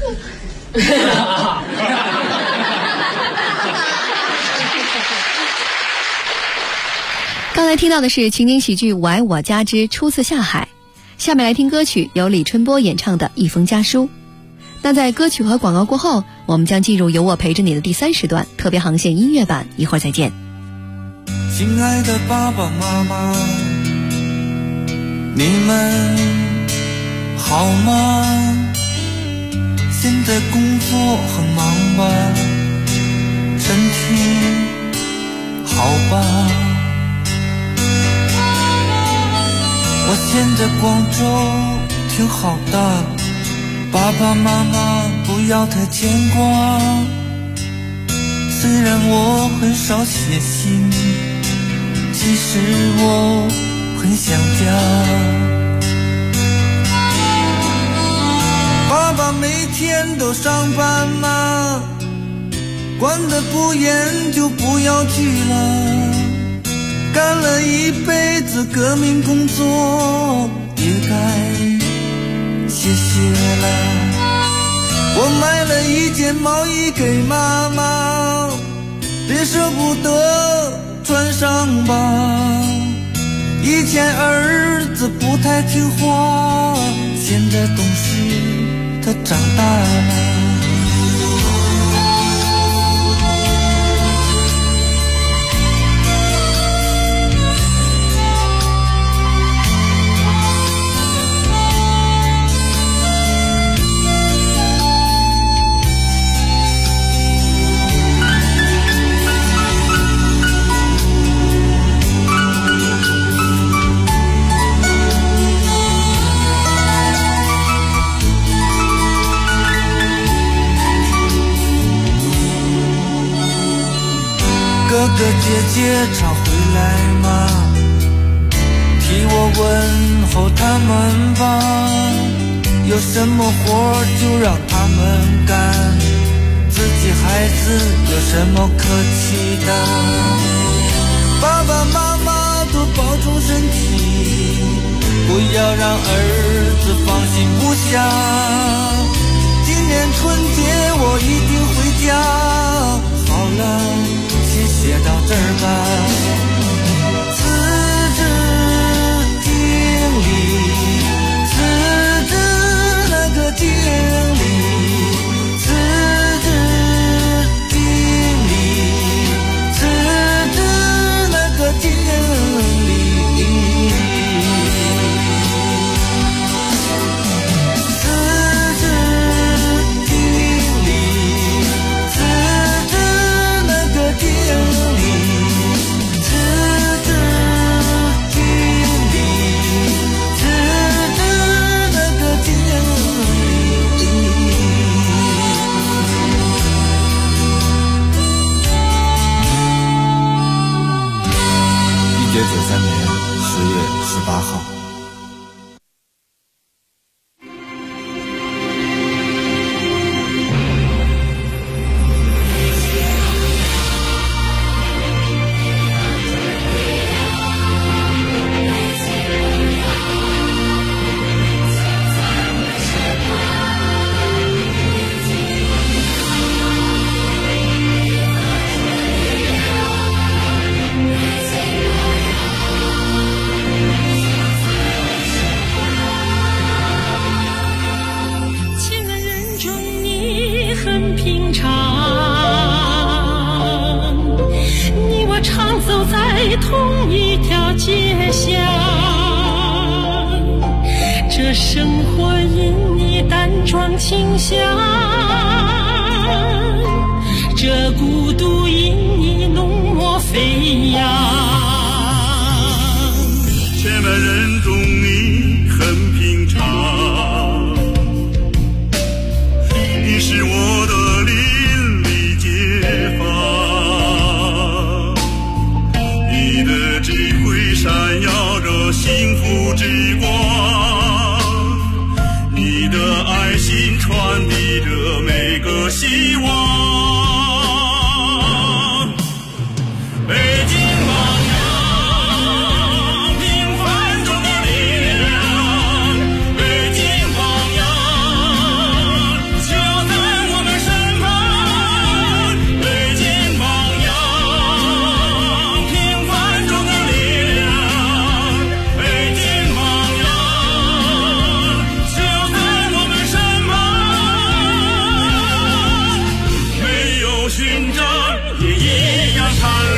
刚才听到的是情景喜剧《我爱我家之初次下海》，下面来听歌曲，由李春波演唱的《一封家书》。那在歌曲和广告过后，我们将进入由我陪着你的第3时段特别航线音乐版，一会儿再见。 亲爱的爸爸妈妈，你们好吗？现在工作很忙吧？身体好吧？我现在广州挺好的，爸爸妈妈不要太牵挂。虽然我很少写信，其实我很想家。爸爸每天都上班吗？管得不严就不要去了。干了一辈子革命工作，也该歇歇了。我买了一件毛衣给妈妈，别舍不得穿上吧。以前儿子不太听话，现在懂事，他长大了。哥哥姐姐常回来吗？替我问候他们吧。有什么活就让他们干，自己孩子有什么可气的？爸爸妈妈多保重身体，不要让儿子放心不下。今年春节我一定回家。好了，先写到这儿吧。辞职经理，辞职那个经理，辞职经理，辞职那个经理。 走在同一条街巷，这生活因你淡妆清香，这孤独因你浓墨飞扬。 千万人中你很平常，你是我的邻里街坊，你的智慧闪耀着幸福之光，你的爱心传递着每个希望。北京榜样，平凡中的力量，北京榜样，就在我们身旁。北京榜样，平凡中的力量，北京榜样，就在我们身旁。没有勋章也一样灿烂。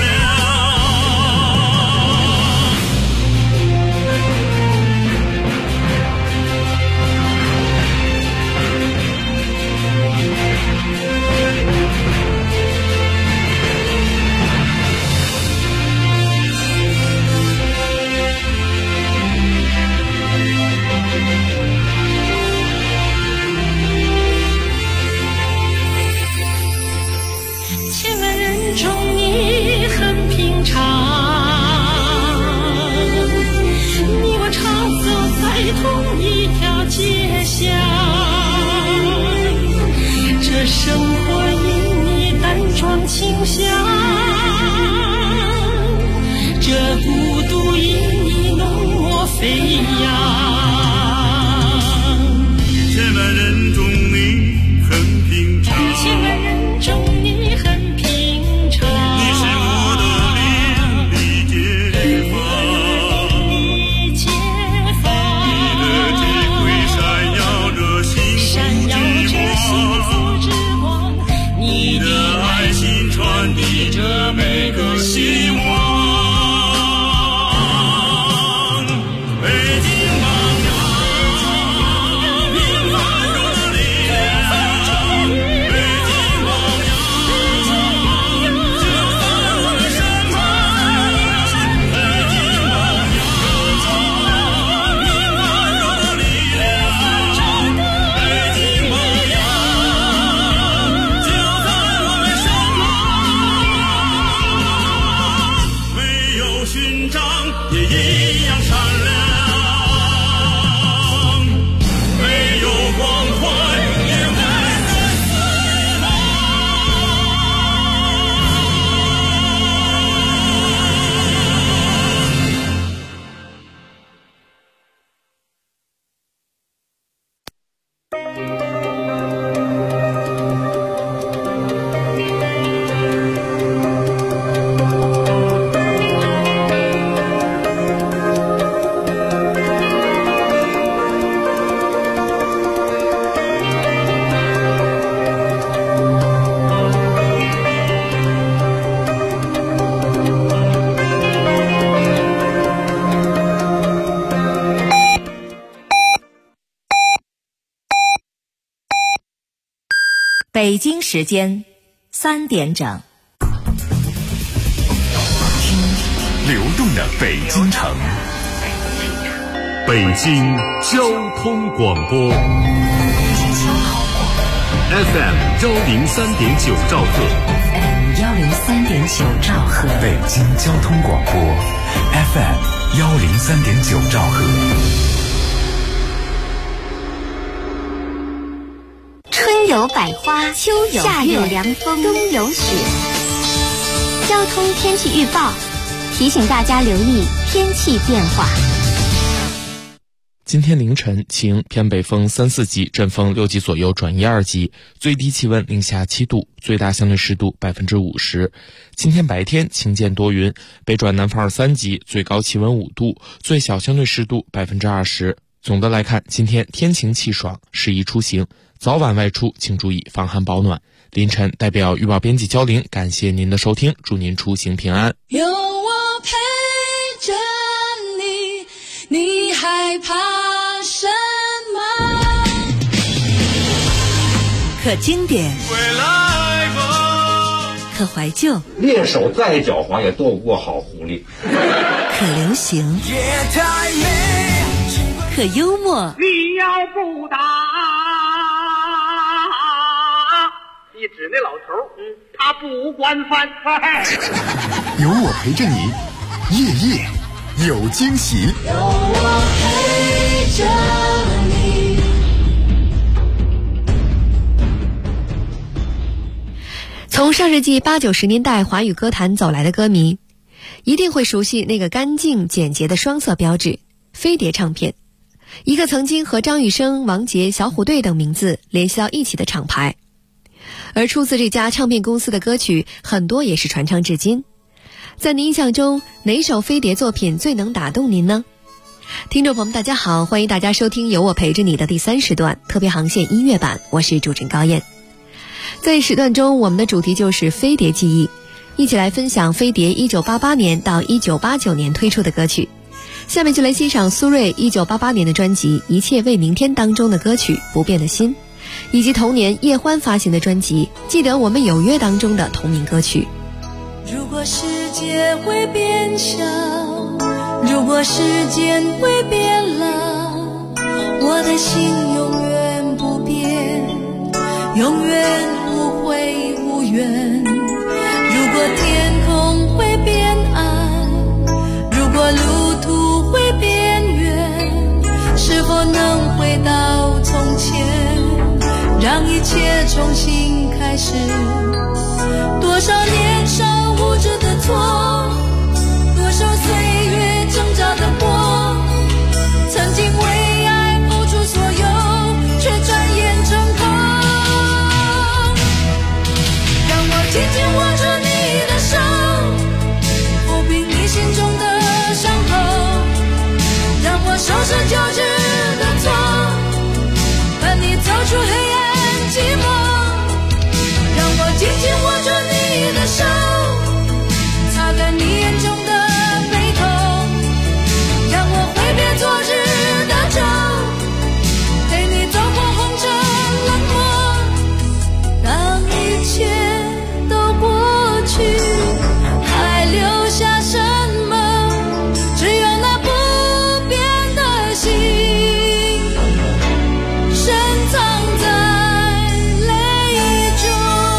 千万人中你很平常，你我常走在同一条街巷，这生活因你淡妆清香，这孤独因你浓墨飞扬。 千万人中你很平常， 千万人中你很平常， 你是我的邻里街坊，你的智慧闪耀着幸福之光，你的爱心传递着每个希望。北京榜样，平凡中的力量，北京榜样，就在我们身旁。北京榜样，平凡中的力量，北京榜样，就在我们身旁。没有勋章也一样闪亮，没有光环也温暖四方。 北京时间3点整。 流动的北京城， 北京交通广播 FM 103.9兆赫 103.9兆赫， 北京交通广播 FM 103.9兆赫。 春有百花，秋有夏有凉风，冬有雪。交通天气预报提醒大家留意天气变化。 今天凌晨晴，偏北风3、4级，阵风6级左右转1、2级，最低气温零下7度，最大相对湿度50%。今天白天晴间多云，北转南风2、3级，最高气温5度，最小相对湿度20%。总的来看，今天天晴气爽，适宜出行，早晚外出请注意防寒保暖。凌晨代表预报编辑焦玲，感谢您的收听，祝您出行平安。 有陪着你，你害怕什么？ 可经典，可怀旧， 猎手再狡猾也斗不过好狐狸。 可流行，可幽默。 你要不打，你指那老头，他不惯犯。 有我陪着你，夜夜有惊喜。 有我陪着你。 从上世纪80、90年代华语歌坛走来的歌迷，一定会熟悉那个干净简洁的双色标志——飞碟唱片，一个曾经和张雨生、王杰、小虎队等名字联系到一起的厂牌。而出自这家唱片公司的歌曲，很多也是传唱至今。在您印象中，哪首飞碟作品最能打动您呢？听众朋友们，大家好，欢迎大家收听由我陪着你的第3时段特别航线音乐版，我是主持人高燕。在时段中，我们的主题就是飞碟记忆，一起来分享飞碟1988年到1989年推出的歌曲。下面就来欣赏苏芮1988年的专辑《一切为明天》当中的歌曲《不变的心》，以及同年叶欢发行的专辑《记得我们有约》当中的同名歌曲。 如果世界会变小，如果时间会变老，我的心永远不变，永远不会无缘。如果天空会变暗，如果路途会变远，是否能回到从前，让一切重新开始？多少年少无知的错，多少岁月挣扎的活，曾经为爱付出所有，却转眼成空。让我紧紧握着你的手，抚平你心中的伤口，让我收拾旧日的错，伴你走出黑暗寂寞。让我紧紧握着你的手，擦干你眼中的悲痛，让我挥别昨日的愁，陪你走过红尘冷漠。当一切都过去，还留下什么？只有那不变的心，深藏在泪中。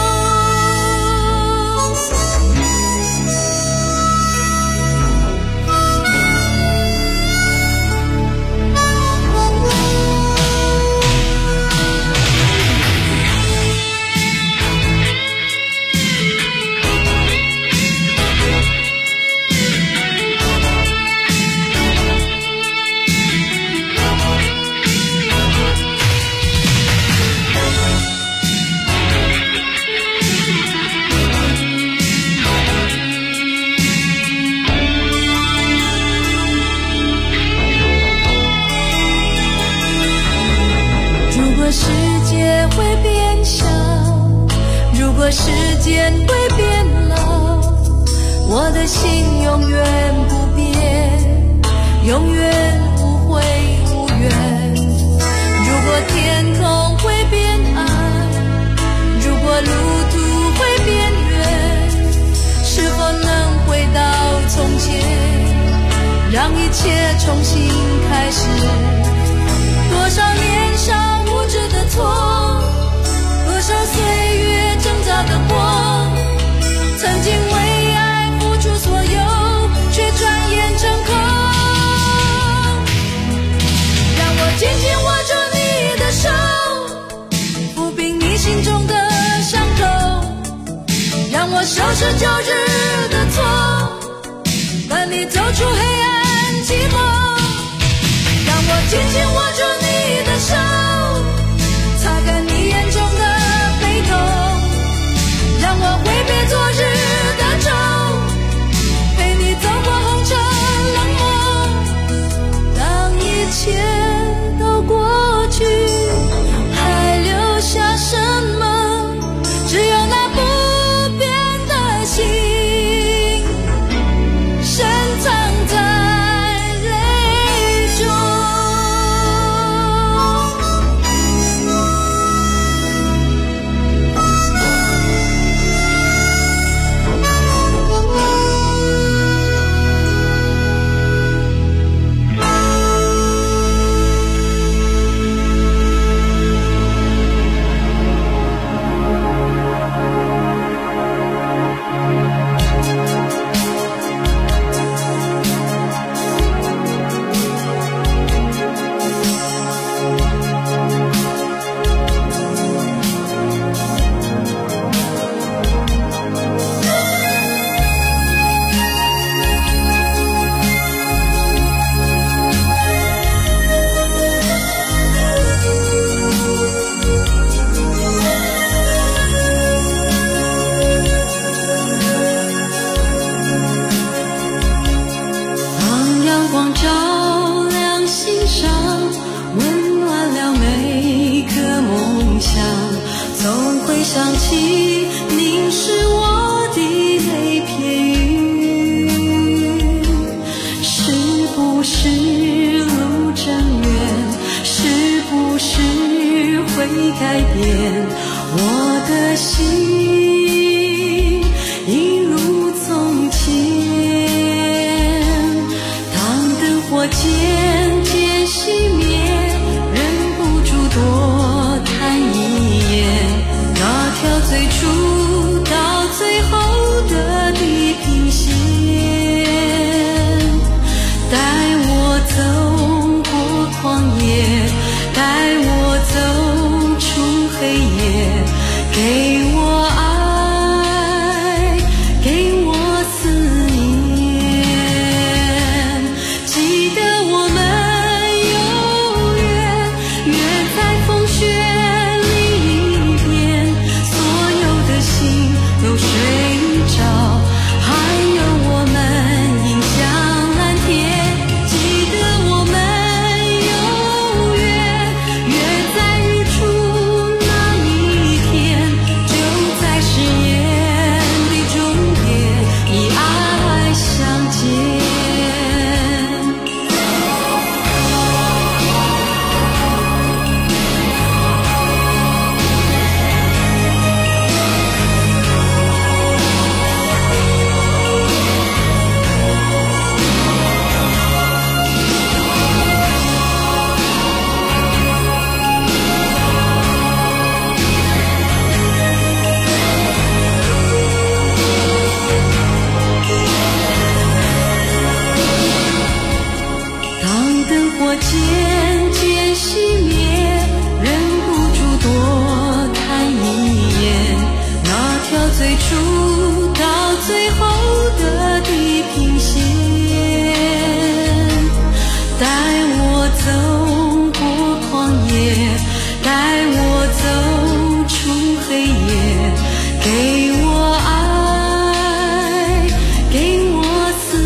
时间会变老，我的心永远不变，永远不会无缘。如果天空会变暗，如果路途会变远，是否能回到从前，让一切重新开始？多少年少无知的错，多少岁月挣扎的活，曾经为爱付出所有，却转眼成空。让我紧紧握着你的手，抚平你心中的伤口，让我收拾旧日的错，伴你走出黑暗寂寞。让我紧紧握着你的手，擦干你眼中的悲痛，让我挥别昨日的愁，陪你走过红尘冷漠。当一切都过去，还留下什么？只有那不变的心，深会改变，我的心一如从前。当灯火渐渐熄灭，忍不住多看一眼那条最初到最后的地平线，带我走过旷野，带我走出黑夜，给我爱，给我思念。记得我们有约，约在风雪里边，所有的心都睡着，还有我们迎向蓝天。记得我们有约，约在日出那一天，就在誓言的终点，以爱相见。当灯火渐渐熄灭，忍不住多看一眼那条最初到最后的地平线，带我走过旷野，带我走出黑夜，给我爱，给我思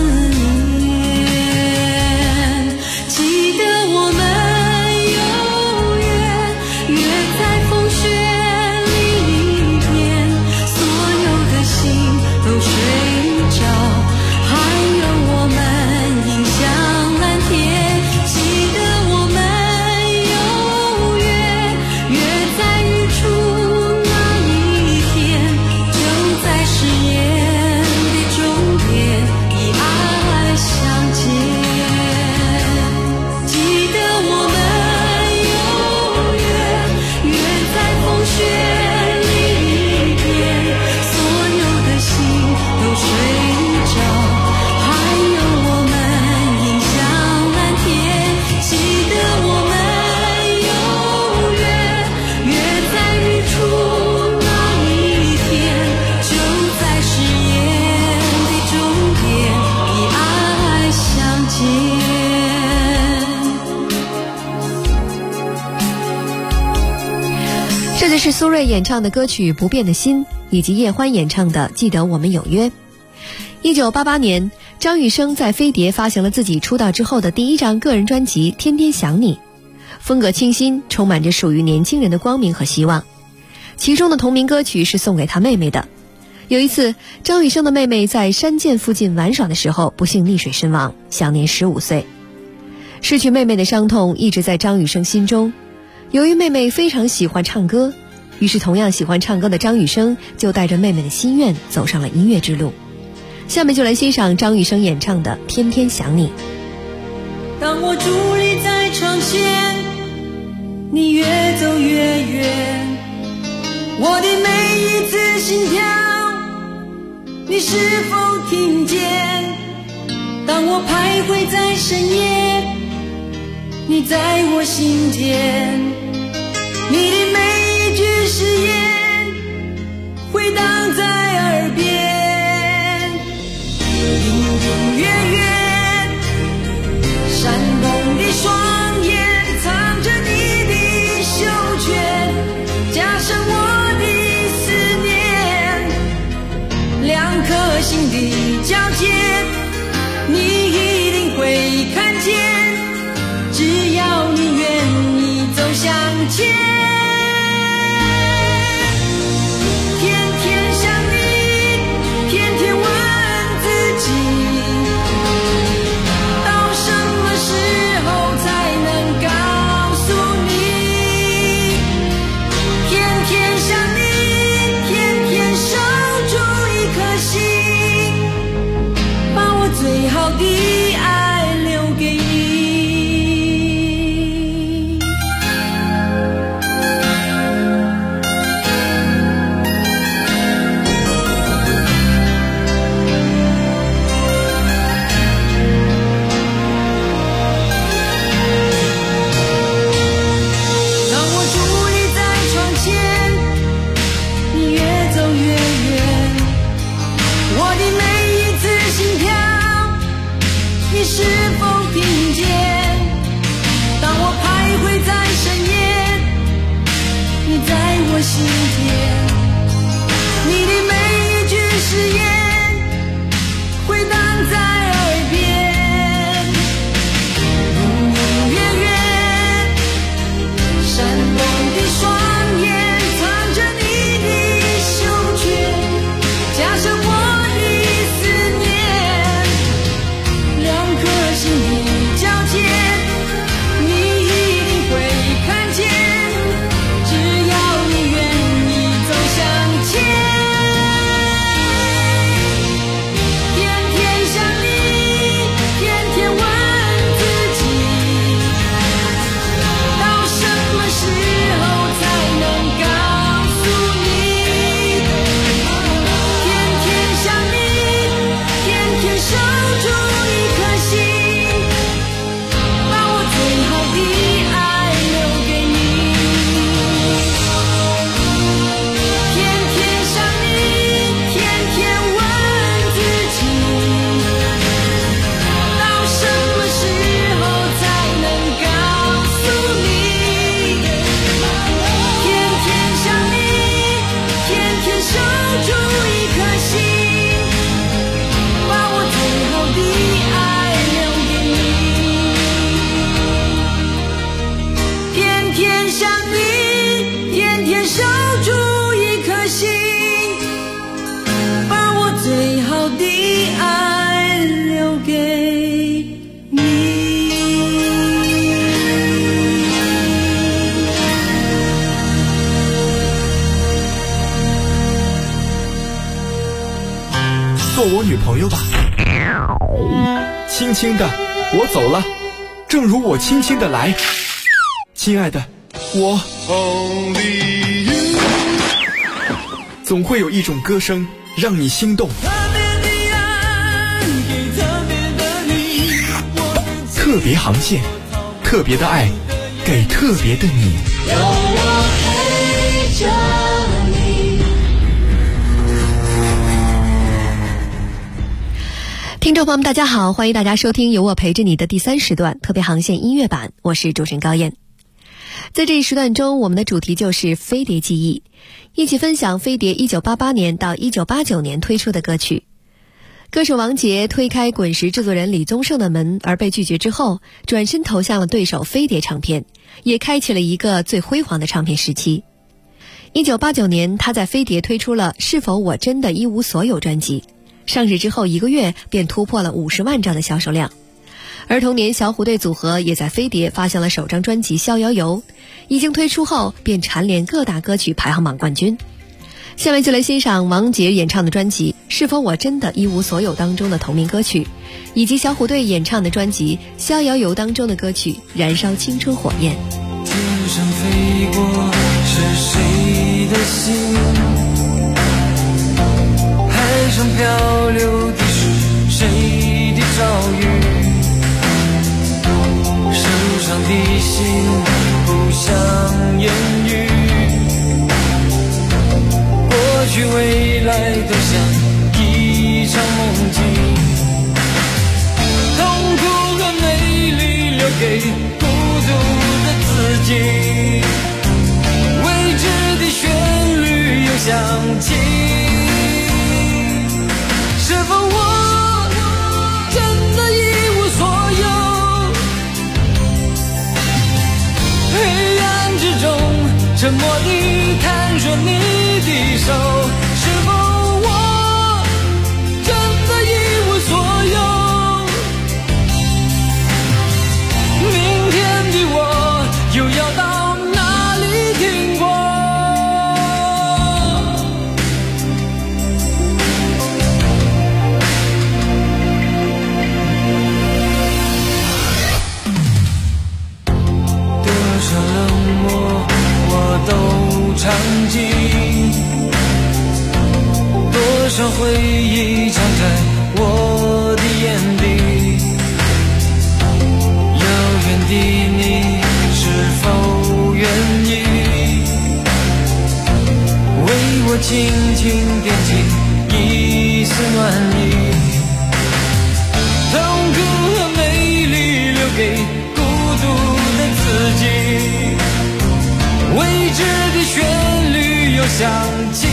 念。记得我们有约，约在风雪里边，所有的心都睡着，还有我们迎向蓝天。记得我们有约，约在日出那一天，就在誓言的终点，以爱相见。记得我们有约，约在风雪里边，所有的心都睡着，还有我们迎向蓝天。记得我们有约，约在日出那一天，就在誓言的终点，以爱相见。 这就是苏芮演唱的歌曲《不变的心》，以及叶欢演唱的《记得我们有约》。1988年，张雨生在飞碟发行了自己出道之后的第一张个人专辑《天天想你》，风格清新，充满着属于年轻人的光明和希望。其中的同名歌曲是送给他妹妹的。有一次，张雨生的妹妹在山涧附近玩耍的时候不幸溺水身亡，享年15岁。失去妹妹的伤痛一直在张雨生心中。由于妹妹非常喜欢唱歌，于是同样喜欢唱歌的张雨生就带着妹妹的心愿走上了音乐之路。下面就来欣赏张雨生演唱的《天天想你》。 当我伫立在窗前，你越走越远，我的每一次心跳，你是否听见？当我徘徊在深夜，你在我心间，你的每一句誓言回荡在耳边，隐隐约约闪动的双眼藏着你的袖圈，加上我的思念，两颗心的交界，你一定会看见，只要你愿意走向前。天天想你，天天问自己，到什么时候才能告诉你， 做我女朋友吧。轻轻的，我走了，正如我轻轻的来。亲爱的，我总会有一种歌声让你心动。特别航线，特别的爱，给特别的你。 有我陪着你。 听众朋友们大家好，欢迎大家收听由我陪着你的第3时段特别航线音乐版，我是主持人高燕。在这一时段中，我们的主题就是飞碟记忆，一起分享飞碟1988年到1989年推出的歌曲。歌手王杰推开滚石制作人李宗盛的门而被拒绝之后，转身投向了对手飞碟唱片，也开启了一个最辉煌的唱片时期。1989年，他在飞碟推出了《是否我真的一无所有》专辑，上市之后1个月便突破了50万张的销售量。而同年，小虎队组合也在飞碟发行了首张专辑《逍遥游》，一经推出后便蝉联各大歌曲排行榜冠军。下面就来欣赏王杰演唱的专辑《是否我真的一无所有》当中的同名歌曲，以及小虎队演唱的专辑《逍遥游》当中的歌曲《燃烧青春火焰》。 天上飞过是谁的心，海上漂流的是谁的遭遇，手上的心不想言语，过去未来都像一场梦境，痛苦和美丽留给孤独的自己，未知的旋律又响起，是否我真的一无所有，黑暗之中沉默地探索你的手，是否我真的一无所有，明天的我又要到哪里停泊，多少冷漠我都尝尽，多少回忆藏在我的眼底，遥远的你是否愿意为我轻轻点起一丝暖意，痛苦和美丽留给孤独的自己，未知的旋律又响起，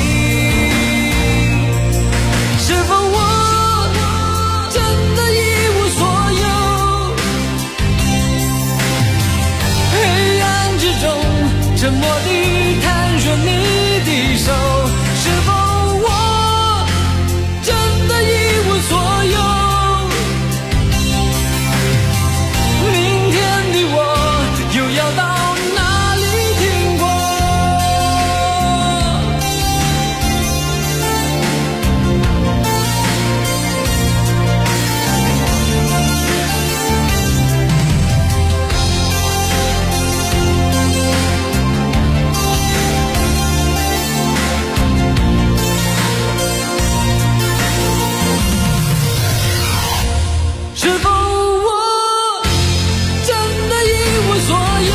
是否我真的一无所有，黑暗之中沉默地探索你的手，是否我真的一无所有，明天的我又要到哪里停泊，是否我真的一无所有，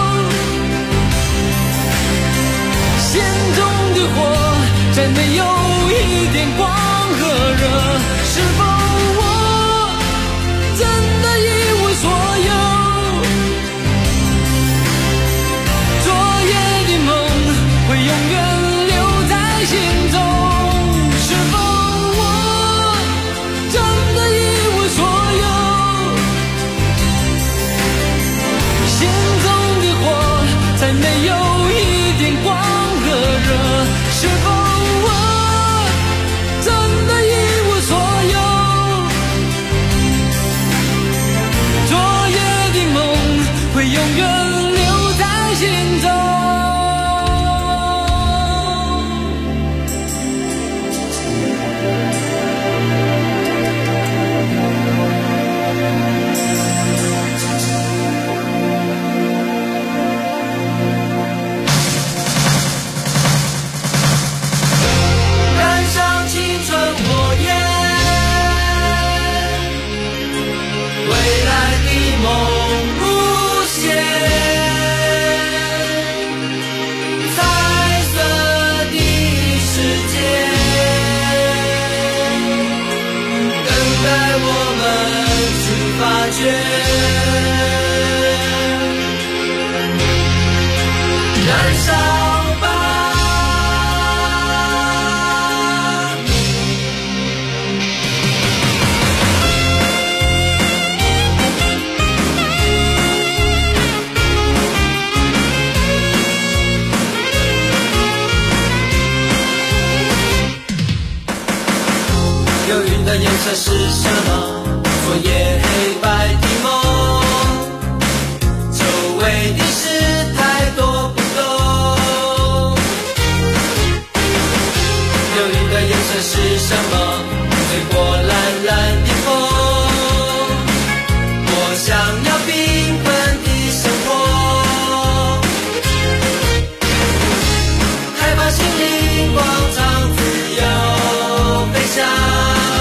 心中的火再没有一点光和热，是否我真的一无所有，昨夜的梦会永远留在心中，是否我真的一无所有，心中的火再没有一点光和热，是否我真的一无所觉，燃烧吧。忧郁的颜色是什么？昨夜黑白的梦，周围的事太多不懂。忧郁的颜色是什么？吹过蓝蓝的风，我想要缤纷的生活，开放心灵广场自由飞翔。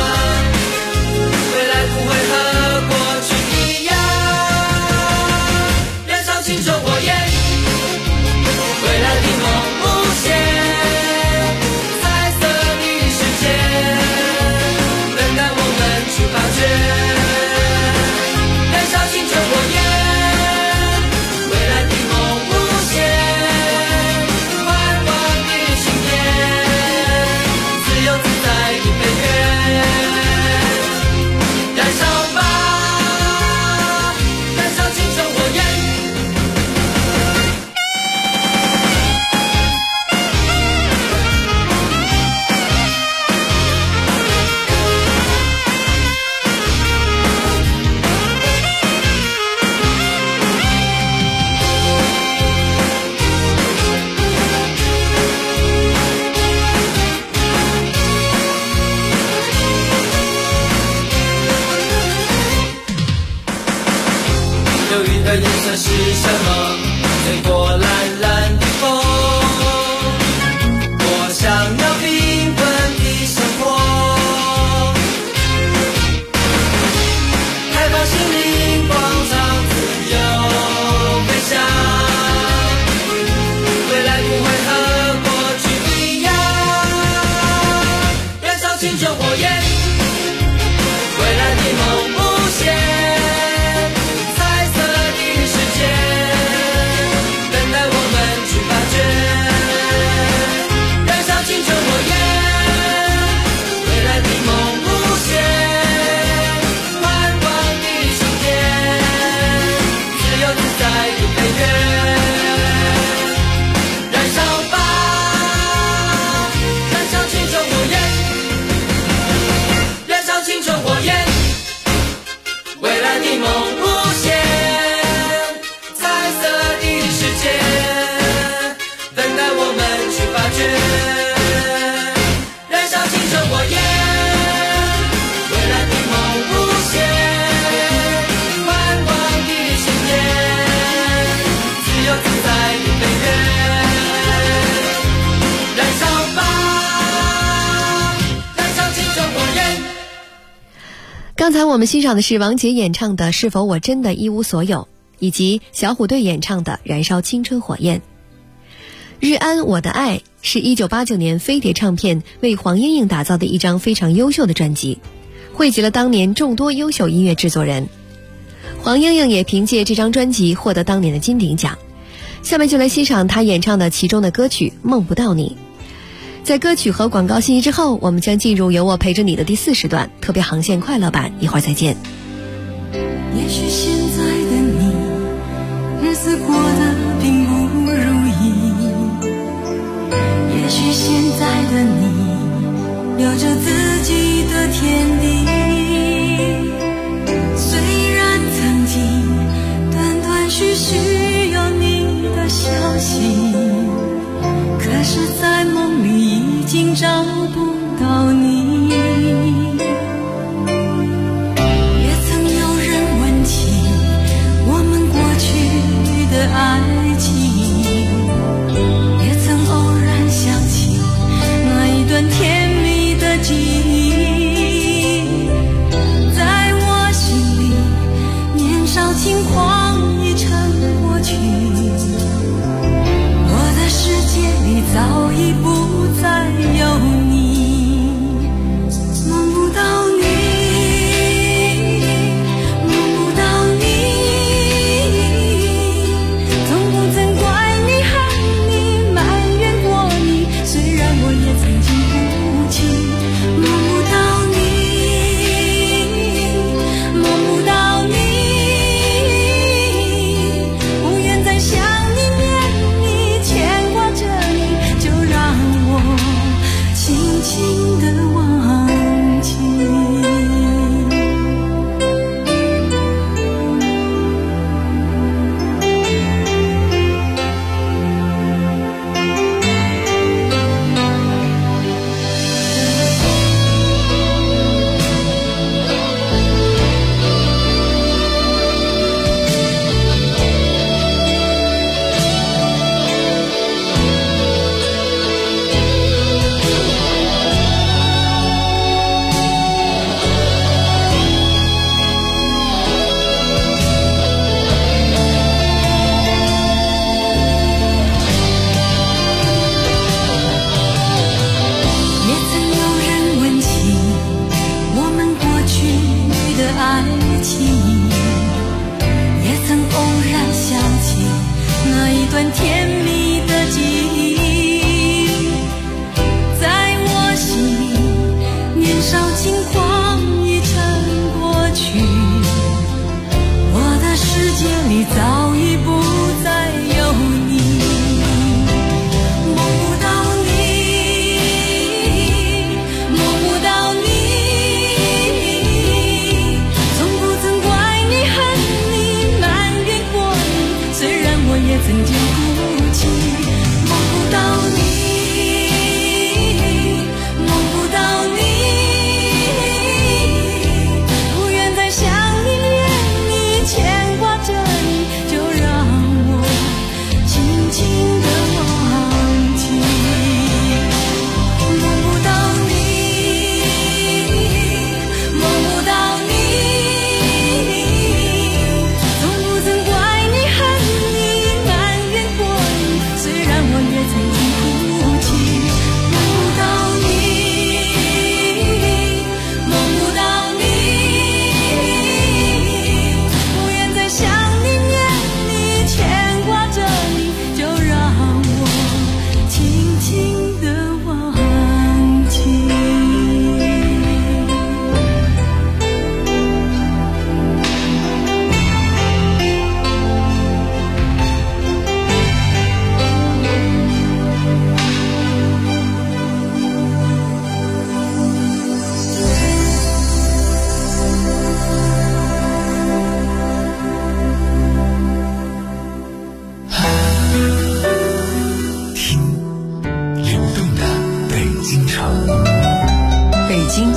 忧郁的颜色是什么？吹过蓝蓝的风，我想要缤纷的生活，开放心灵广场自由飞翔，未来不会和过去一样，燃烧青春火焰，未来的梦无限。 刚才我们欣赏的是王杰演唱的《是否我真的一无所有》，以及小虎队演唱的《燃烧青春火焰》。日安我的爱是1989年飞碟唱片为黄莺莺打造的一张非常优秀的专辑，汇集了当年众多优秀音乐制作人。黄莺莺也凭借这张专辑获得当年的金鼎奖。下面就来欣赏她演唱的其中的歌曲《梦不到你》。在歌曲和广告信息之后，我们将进入由我陪着你的第4时段特别航线快乐版，一会儿再见。 也许现在的你日子过得并不如意，也许现在的你有着自己的天地，虽然曾经断断续续有你的消息，可是在梦里已经找不到你。也曾有人问起我们过去的爱情，也曾偶然想起那一段甜蜜的记忆，在我心里年少轻狂已成过去，我的世界里早已不再有你。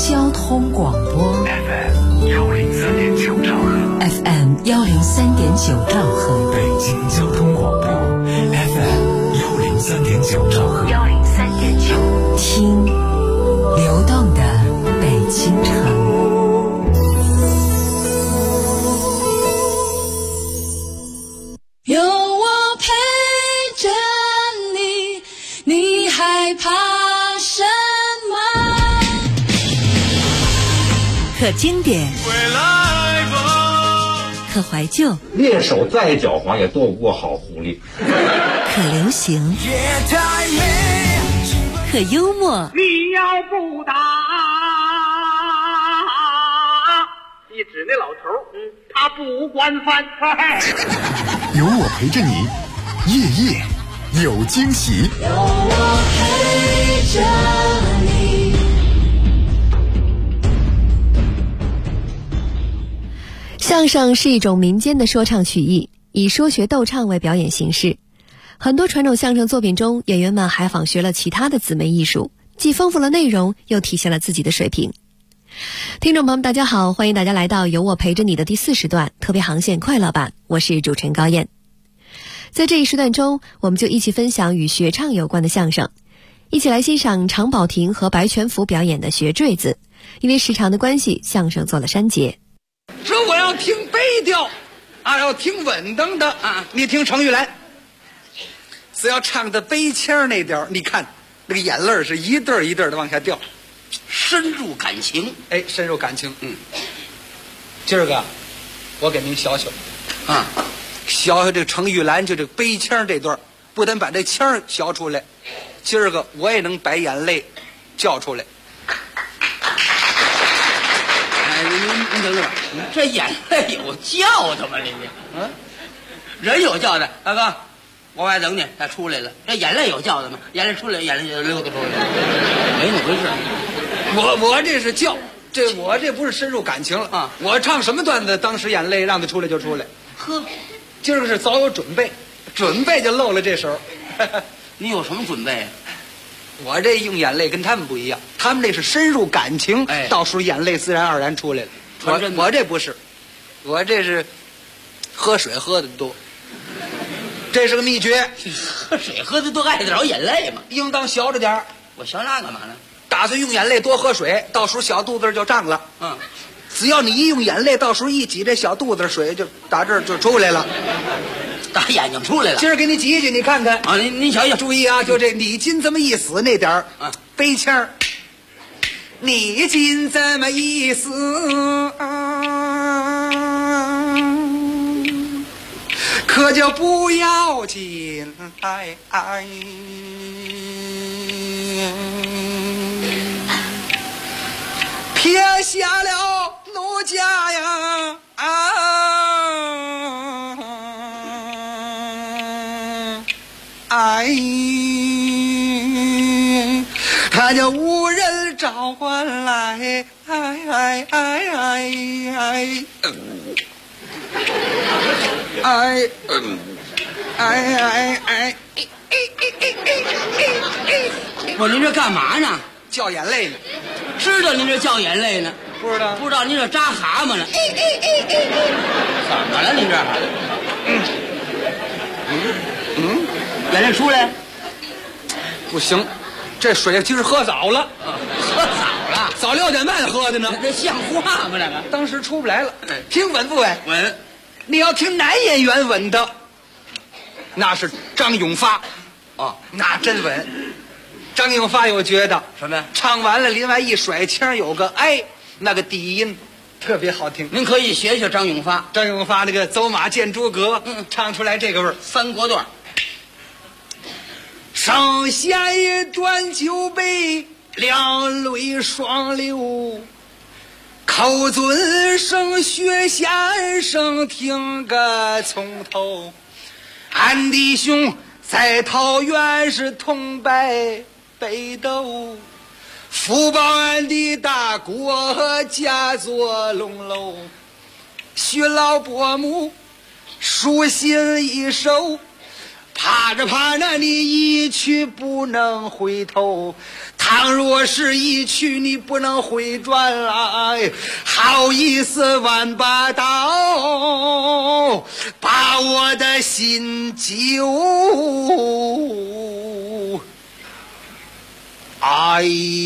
交通广播 FM 103.9兆赫 FM 103.9兆赫， 北京交通广播 FM 103.9兆赫 103.9， 听流动的北京城。 有我陪着你，你害怕什么？ 可经典，可怀旧， 猎手再狡猾也斗不过好狐狸。 可流行，可幽默。 你要不打，你指那老头，他不惯犯。 有我陪着你，夜夜有惊喜。 有我陪着你。 相声是一种民间的说唱曲艺，以说学逗唱为表演形式。很多传统相声作品中，演员们还仿学了其他的姊妹艺术，既丰富了内容，又体现了自己的水平。听众朋友们大家好，欢迎大家来到有我陪着你的第4时段特别航线快乐版，我是主持人高燕。在这一时段中，我们就一起分享与学唱有关的相声，一起来欣赏常宝霆和白全福表演的学坠子。因为时长的关系，相声做了删节。 说我要听悲调啊，要听稳当的啊，你听程玉兰，只要唱的悲腔那调，你看那个眼泪是一对一对的往下掉， 深入感情。 哎，深入感情。今儿个我给您学学啊，学学这程玉兰就这悲腔这段，不但把这腔学出来，今儿个我也能把眼泪叫出来。 哎，您等等吧，这眼泪有叫的吗？这人有叫的，大哥，往外等你，他出来了。这眼泪有叫的吗？眼泪出来，眼泪就溜达出来了，没那么回事。 我这是叫，我这不是深入感情了啊！我唱什么段子，当时眼泪让他出来就出来。 呵， 今儿个是早有准备，准备就漏了这手。 你有什么准备啊？ 我这用眼泪跟他们不一样，他们这是深入感情，到时候眼泪自然而然出来了。我这不是，我这是喝水喝的多，这是个秘诀。 喝水喝的多，爱得着眼泪吗？ 应当学着点儿。 我学那干嘛呢？ 打算用眼泪多喝水，到时候小肚子就胀了。只要你一用眼泪，到时候一挤，这小肚子水就打这儿就出来了， 打眼睛出来了。 今儿给你挤一挤，你看看啊，您瞧瞧， 注意啊，就这你今这么一死那点儿悲腔，你今这么一死，可就不要紧，撇下了奴家呀他就无人召唤来， 我您这干嘛呢？ 叫眼泪呢。 知道您这叫眼泪呢？ 不知道。 不知道您这扎蛤蟆呢？怎么了您这？眼泪出来？ 不行，这水今儿喝早了。 喝早了？ 早6点半喝的呢。 这像话吗？这个当时出不来了。听稳不稳？ 稳。 你要听男演员稳的，那是张永发。那真稳。张永发有觉得什么呀？ 唱完了，另外一甩腔，有个那个低音特别好听。 您可以学学张永发。 张永发那个走马见诸葛，唱出来这个味儿。 三国段。 上下一端酒杯，两泪双流，口尊声学先生，听个从头。俺弟兄在桃园是同拜北斗，福报俺的大国家作龙楼，徐老伯母书信一首， 怕着怕着你一去不能回头，倘若是一去你不能回转来，好意思万把刀把我的心揪。哎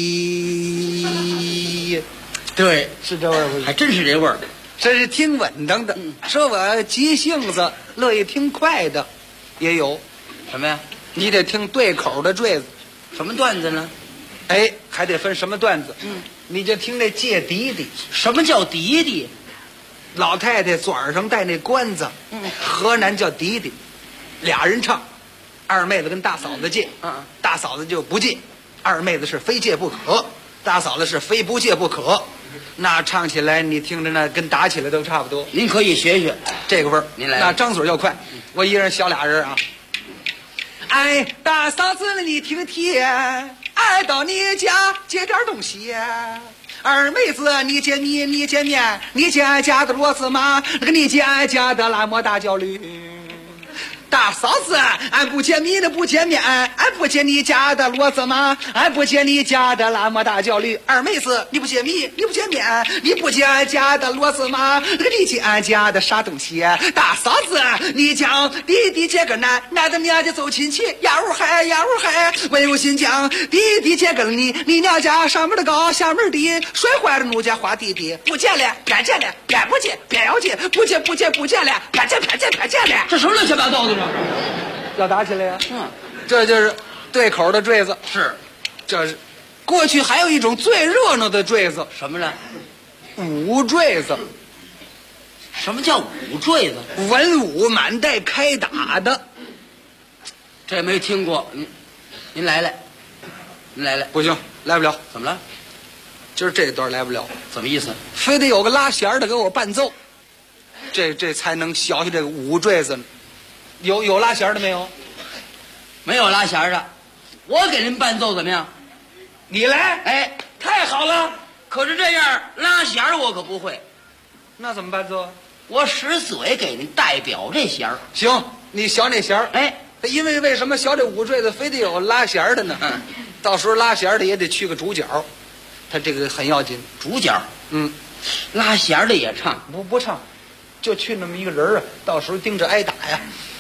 呀，对，是这味儿， 还真是这味儿， 这是挺稳当的。说我急性子，乐意听快的，也有。 什么呀？ 你得听对口的坠子。 什么段子呢？ 哎，还得分什么段子。你就听那借笛笛。 什么叫笛笛？ 老太太嘴上戴那冠子，河南叫笛笛，俩人唱，二妹子跟大嫂子借，大嫂子就不借，二妹子是非借不可，大嫂子是非不借不可。那唱起来你听着那跟打起来都差不多。 您可以学学这个味儿， 您来。 那张嘴要快，我一人小俩人啊。哎，大嫂子你听听，俺到你家借点东西。二妹子你借米你借面，你借俺家的骡子马，那个你借俺家的拉磨大脚驴。大嫂子，俺不借米的不借面，俺不借你家的骡子马，俺不借你家的拉磨大脚驴。二妹子，你不借米，你不借面，你不借俺家的骡子马，那个你借俺家的啥东西？大嫂子，你将弟弟借个男的娘家走亲戚，呀呜嗨呀呜嗨，我有心将弟弟借给了你，你娘家上门的高下门低，摔坏了奴家花弟弟，不借了偏借了偏不借偏要借，不借不借不借了偏借偏借偏借了， 这什么乱七八糟的？ 要打起来呀！这就是对口的坠子。 是， 这是过去还有一种最热闹的坠子， 什么呢？ 武坠子。 什么叫武坠子？ 文武满带开打的。 这没听过，您来来，您来来。 不行，来不了。 怎么了？ 今儿这段来不了。 怎么意思？ 非得有个拉弦的给我伴奏，这才能学习这个武坠子呢。有拉弦的没有？ 没有拉弦的，我给您伴奏怎么样？ 你来， 哎， 太好了。 可是这样拉弦我可不会， 那怎么伴奏？ 我使嘴给您代表这弦儿。 行，你学那弦儿。 哎， 因为什么学这武坠子非得有拉弦的呢？到时候拉弦的也得去个主角，他这个很要紧。 主角，拉弦的也唱？ 不唱，就去那么一个人啊，到时候盯着挨打呀。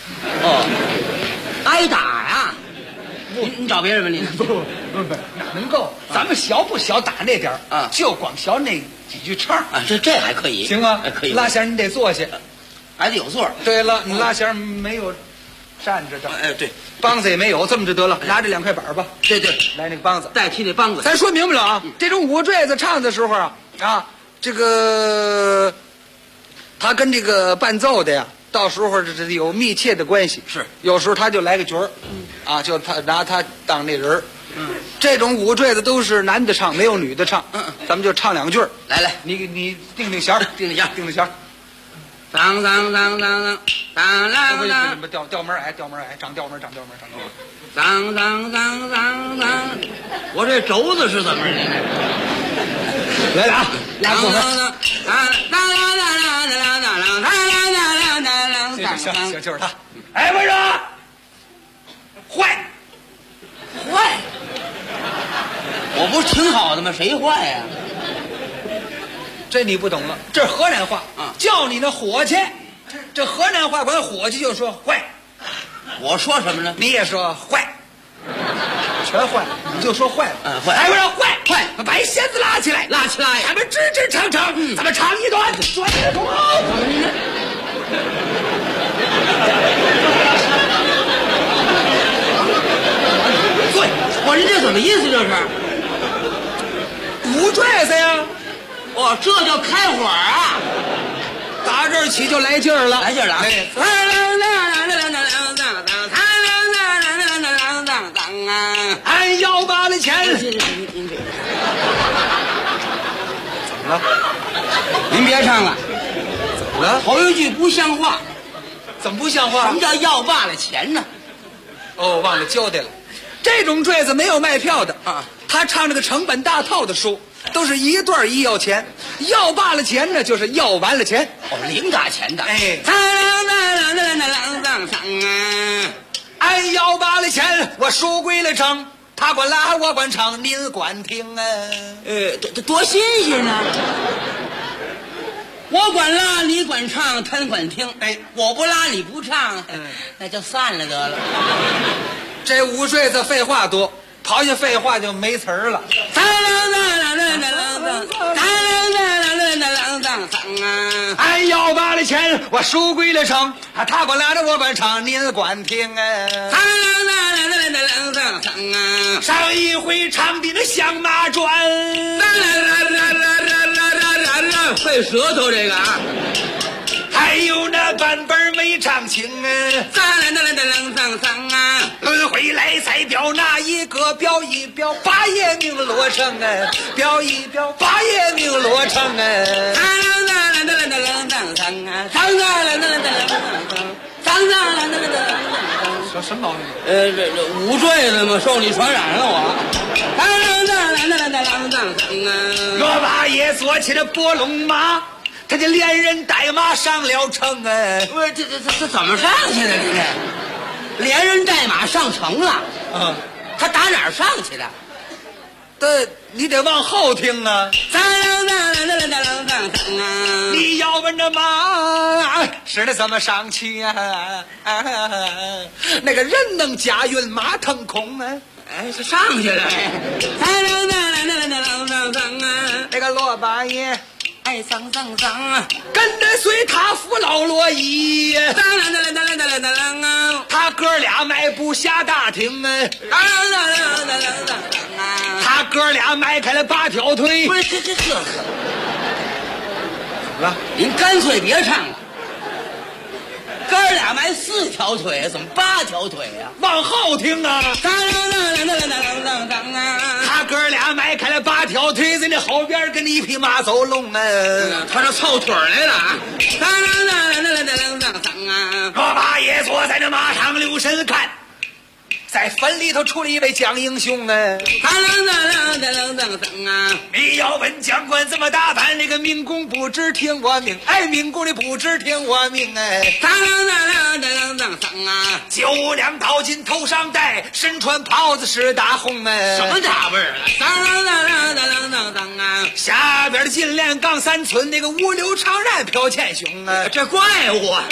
挨打呀！你找别人吧，你不哪能够？咱们学不学打那点儿啊？就光学那几句唱啊，这还可以。 行啊， 可以。 拉弦你得坐下， 还得有座。 对了，你拉弦没有站着。 哎，对， 梆子也没有，这么就得了。拿这2块板吧。 对， 来那个梆子， 代替那梆子。 咱说明白了啊，这种武坠子唱的时候啊，这个他跟这个伴奏的呀。到时候这有密切的关系， 是有时候他就来个角儿，就他拿他当那人儿，这种武坠子都是男的唱，没有女的唱，咱们就唱2句。 来， 你定弦儿， 定弦儿， 当当当当当当当当， 调门矮，长调门， 当当当当当，我这轴子是怎么着？ 来了啊，拉过来。行，就是他。哎，为啥？坏， 我不是挺好的吗？谁坏呀？ 这你不懂了，这是河南话叫你那伙计。这河南话管伙计就说坏。 我说什么呢？ 你也说坏，全坏，你就说坏了。 坏。 哎，我说坏，把弦子拉起来，咱们支唱，咱们唱一段专业口号。 对，我说这怎么意思？这是武坠子呀！ 这叫开火啊！ 打这儿起就来劲儿了，俺要把那钱。怎么了？ 您别唱了。 怎么了？ 头一句不像话。 怎么不像话？ 什么叫要罢了钱呢？ 忘了交代了。这种坠子没有卖票的他唱这个成本大套的书，都是一段一要钱，要罢了钱呢，就是要完了钱。 零打钱的。 哎， 俺要把的钱我输归了正，他管拉我管唱，您管听啊。 多新鲜呢！我管拉你管唱，他管听。哎，我不拉你不唱，那就散了得了。 这午睡子废话多，跑下废话就没词儿了。俺要把的钱我输归了正，他管拉着我管唱，您管听啊。上一回唱的那响马转， 费舌头这个啊。 还有那版本没唱清啊，轮回来才表那一个，表一表八爷命落成啊，表一表八爷命落成啊。说什么毛病？ 午睡了吗？受你传染了我。 罗八爷坐起了拨龙马，他就连人带马上了城啊！ 不是，这怎么上去的？这连人带马上城了？他打哪儿上去的？ 你得往后听啊！你要问这马是的怎么上去呀？那个人能驾云马腾空啊！ 哎，是上去了。 那个罗八爷。 哎，跟着随他扶老罗衣，他哥俩迈步下大厅啊，他哥俩迈开了8条腿。 不是这怎么了？您干脆别唱了。哥俩迈4条腿，怎么8条腿呀？ 往后听啊！他哥俩迈开了8条腿，在那后边跟一匹马走龙啊！ 他这凑腿来了啊！ 罗八爷坐在那马上留神看，在坟里头出了一位蒋英雄啊！你要问将官怎么打扮，那个民工不知听我命，哎，民工的不知听我命哎！9两刀金头上戴，身穿袍子是大红哎！ 什么大味儿啊？ 下边的金链杠3寸，那个5柳长髯飘前胸啊！ 这怪物啊！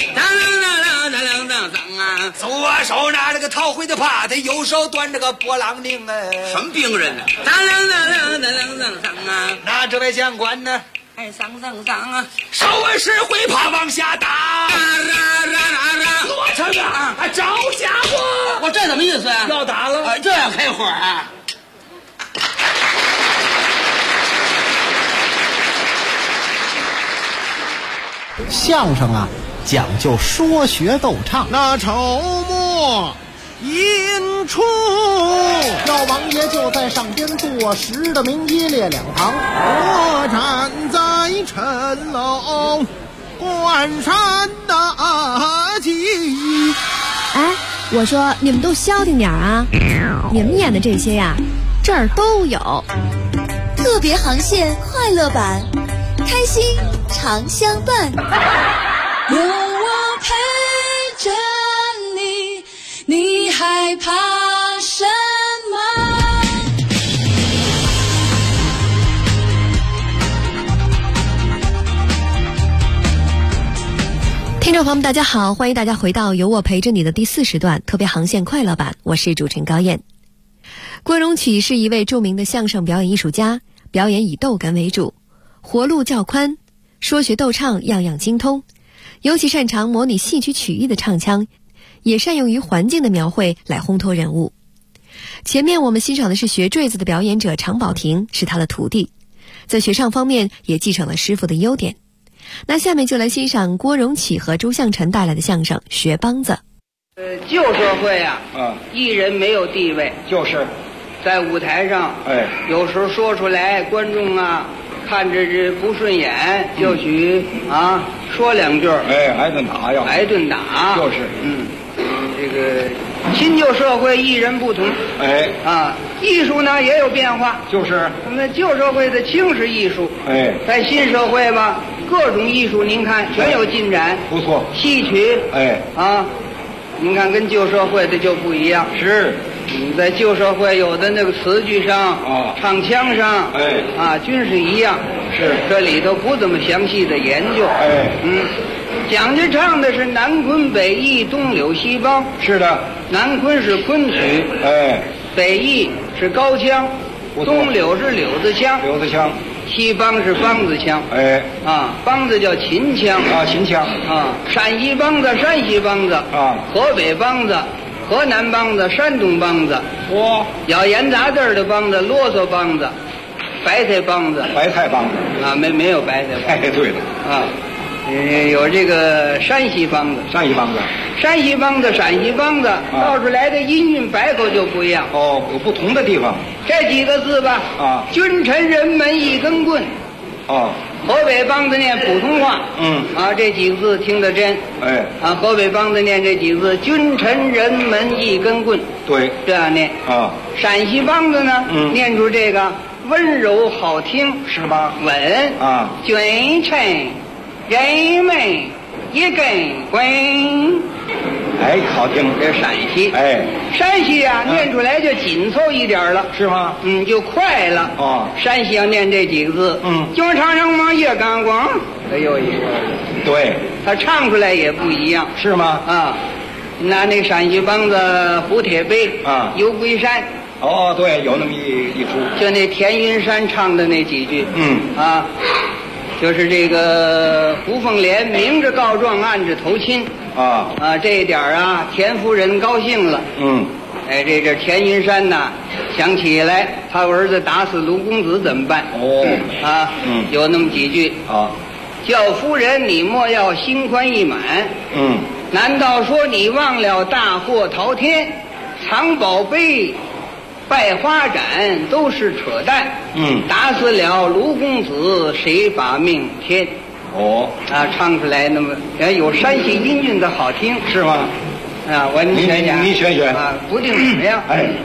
左手拿着个桃灰的耙子，右手端着个波浪铃啊！ 什么兵人呢？ 那这位将官呢？ 哎，上啊！ 手腕是挥耙往下打，落成啊！招家伙！ 我这怎么意思啊？ 要打了！ 这样开火啊！ 相声啊，讲究说学逗唱。 那筹末引出， 老王爷就在上边坐实的明一列两旁， 我站在城楼关山大吉。 哎，我说你们都消停点啊！你们演的这些呀，这儿都有。 特别航线快乐版，开心常相伴，有我陪着你，你害怕什么？ 听众朋友们大家好，欢迎大家回到有我陪着你的第40段特别航线快乐版，我是主持人高燕。郭荣启是一位著名的相声表演艺术家，表演以逗哏为主，活路较宽，说学逗唱样样精通，尤其擅长模拟戏曲曲艺的唱腔，也善用于环境的描绘来烘托人物。前面我们欣赏的是学坠子的表演者常宝霆，是他的徒弟，在学唱方面也继承了师傅的优点。那下面就来欣赏郭荣启和朱向臣带来的相声《学梆子》。 旧社会啊，艺人没有地位， 就是在舞台上，有时候说出来，观众啊看着这不顺眼，就许说两句， 挨顿打呀， 挨顿打， 就是， 这个新旧社会艺人不同，艺术呢也有变化， 就是那旧社会的轻视艺术，在新社会吧，各种艺术您看全有进展， 不错， 戏曲， 您看跟旧社会的就不一样。 是， 在旧社会有的那个词句上啊、 唱腔上，均是一样。 是， 这里头不怎么详细的研究。讲究唱的是南昆北弋东柳西梆。 是的， 南昆是昆曲，北弋是高腔，东柳是柳子腔，西梆是梆子腔。梆子叫秦腔秦腔陕西梆子山西梆子河北梆子河南梆子山东梆子咬言杂字的梆子啰嗦梆子白菜梆子没有白菜梆子对了有这个山西梆子陕西梆子道出来的音韵百口就不一样有不同的地方。 这几个字吧君臣人门一根棍河北梆子念普通话这几个字听得真河北梆子念这几个字君臣人门一根棍， 对， 这样念陕西梆子呢念出这个温柔好听是吧？ 稳君臣人们一根棍， 好听。 这是陕西，山西念出来就紧凑一点了， 是吗？ 就快了。山西要念这几个字，就唱上嘛也干光，这又一个。 对， 他唱出来也不一样， 是吗？ 拿那陕西梆子《胡铁碑》游龟山。 对，有那么一出， 就那田云山唱的那几句，就是这个胡凤莲明着告状暗着投亲这一点田夫人高兴了。这田云山呐想起来他儿子打死卢公子怎么办？有那么几句叫夫人你莫要心宽意满。难道说你忘了大祸滔天藏宝贝拜花展都是扯淡。打死了卢公子谁把命添？唱出来那么有山西音韵的好听， 是吗？ 您选选， 你选选不定怎么样。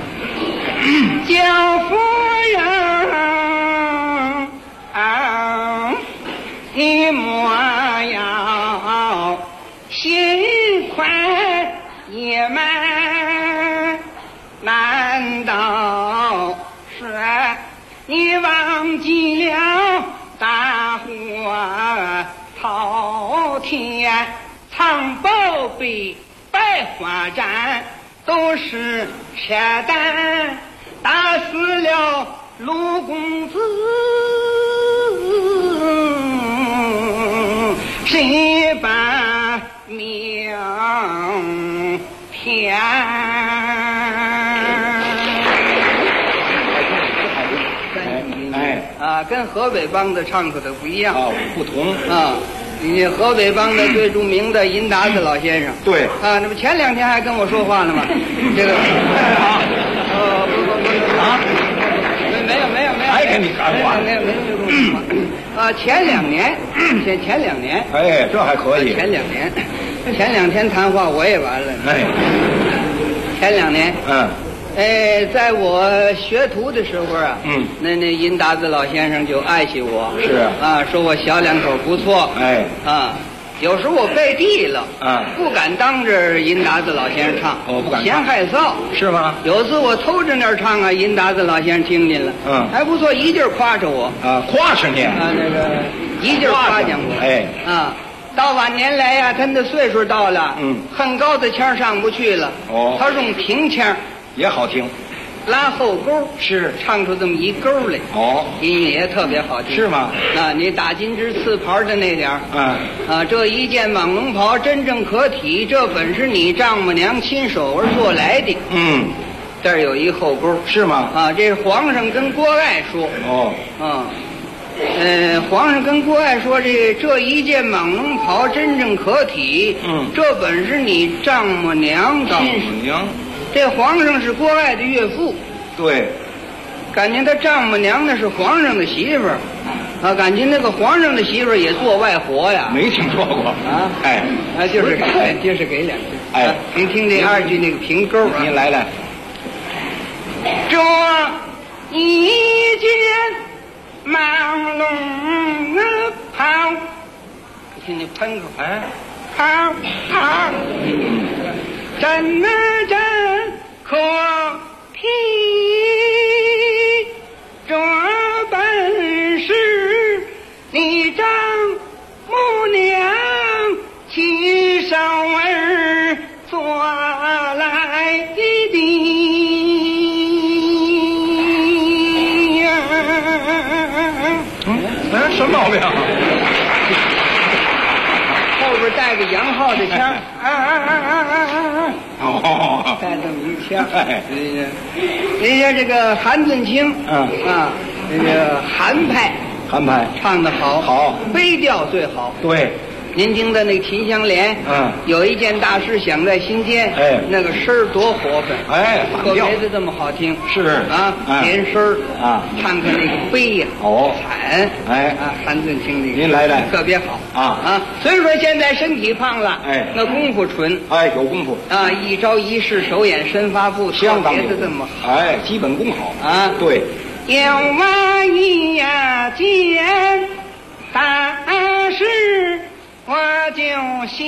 叫夫人你莫要心宽意满，难道是你忘记了大祸滔天藏宝贝百花展都是扯淡，打死了卢公子谁把命添？跟河北梆子唱出的不一样不同你河北梆子最著名的银达子老先生， 对那不前2天还跟我说话了吗？这个没有， 还跟你谈话？ 没有跟我说话前2年， 这还可以。 前2天谈话我也完了。前2年，在我学徒的时候那银达子老先生就爱惜我， 是说我小两口不错，有时候我背地了，不敢当着银达子老先生唱， 不敢， 嫌害臊， 是吗？ 有次我偷着那儿唱银达子老先生听见了，还不错，一劲儿夸着我， 夸着你那个一劲儿夸奖我，到晚年来呀，他的岁数到了，很高的腔上不去了，他用平腔也好听。 拉后勾是唱出这么一勾来，音乐也特别好听， 是吗？ 你打金枝刺袍的那点这一件蟒龙袍真正可体，这本是你丈母娘亲手而做来的。这儿有一后勾， 是吗？ 这是皇上跟郭爱说。皇上跟郭爱说，这一件蟒龙袍真正可体，这本是你丈母娘亲手。这皇上是郭爱的岳父， 对， 感情他丈母娘那是皇上的媳妇儿，感情那个皇上的媳妇儿也做外活呀， 没听说过就是给2句，您听这2句那个平勾， 您来， 这一件蟒龙袍，听你喷口， 真可替这本是你丈母娘亲手儿做来的。 什么毛病？ 后边带个杨浩的腔，带这么一腔。人家这个韩俊清，这个韩派唱得好，飞调最好。 对。 您听的那个秦香莲，有一件大事想在心间，那个声儿多活泛，特别的这么好听， 是啊，连声儿啊，唱看那个悲呀，惨，韩俊清这个， 您来特别好啊，所以说现在身体胖了，那功夫纯， 有功夫啊，一招一式，手眼身发步， 相当的这么好， 基本功好啊， 对， 有我一件大事。我就想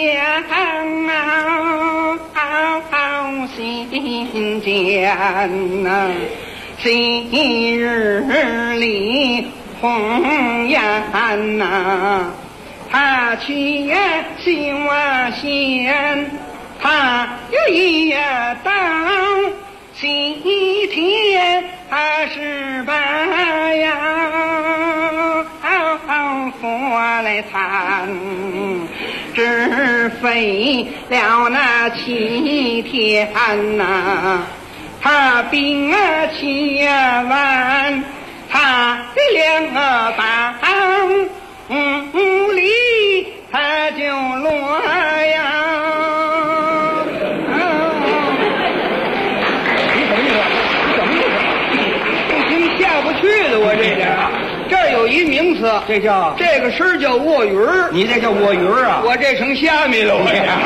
心间呐，昔日里红颜呐，他去新瓦县，他有一到西天18呀，佛来谈。只费了那7天呐，他兵7万，他的2帮里他就落呀。你怎么不听下不去了？我这点。这儿有一名词，这个声叫卧云儿。 你这叫卧云儿啊？ 我这成虾米了，我呀。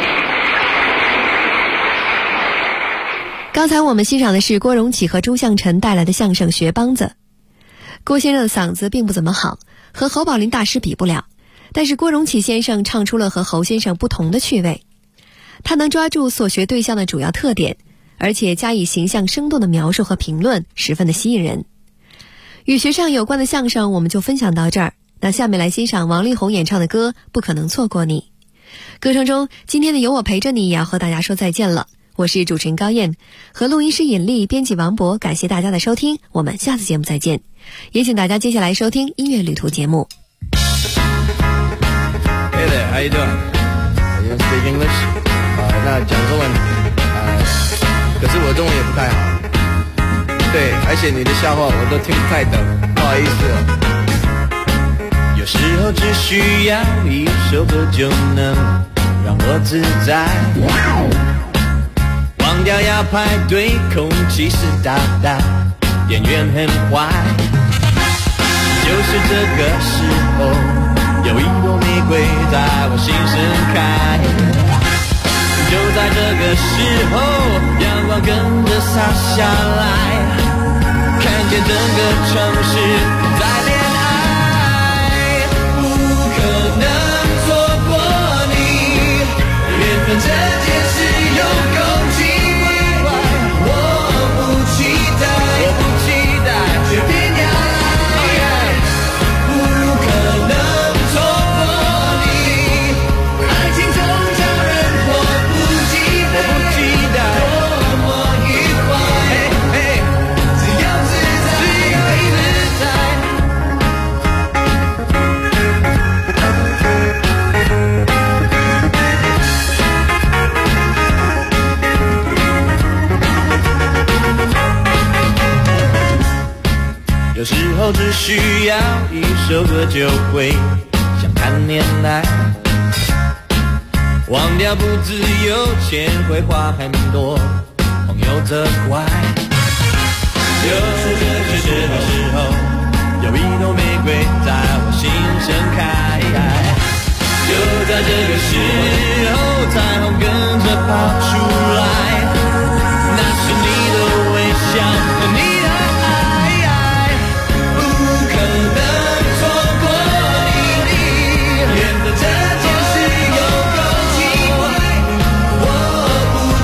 刚才我们欣赏的是郭荣启和朱向臣带来的相声《学梆子》。郭先生的嗓子并不怎么好，和侯宝林大师比不了，但是郭荣启先生唱出了和侯先生不同的趣味。他能抓住所学对象的主要特点，而且加以形象生动的描述和评论，十分的吸引人。与学上有关的相声我们就分享到这儿，那下面来欣赏王力宏演唱的歌《不可能错过你》。歌声中今天的有我陪着你也要和大家说再见了，我是主持人高燕，和录音师尹丽，编辑王博，感谢大家的收听，我们下次节目再见。也请大家接下来收听音乐旅途节目。 Hey there, how you doing? You speak English? 那讲中文可是我中文也不太好，对，而且你的笑话我都听不太懂，不好意思哦。有时候只需要一首歌就能让我自在，忘掉要排队，空气湿哒哒，店员很坏。就是这个时候，有一朵玫瑰在我心盛开。就在这个时候，阳光跟着洒下来，看见整个城市在恋爱。不可能错过你，缘分这件事有够奇怪，我不期待，却偏要来。不可能错过你，爱情总叫人迫不及待，多么愉快，只要自在，有时候只需要一首歌就会像谈恋爱，忘掉不自由，钱会花很多，朋友责怪。就是这个时候，有一朵玫瑰在我心盛开。就在这个时候，彩虹跟着跑出来，那是你的微笑和你的爱。不可能错过你，缘分这件事有够奇怪，我不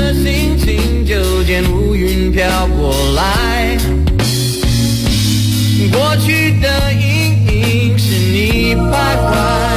的心情就见乌云飘过来，过去的阴影是你徘徊。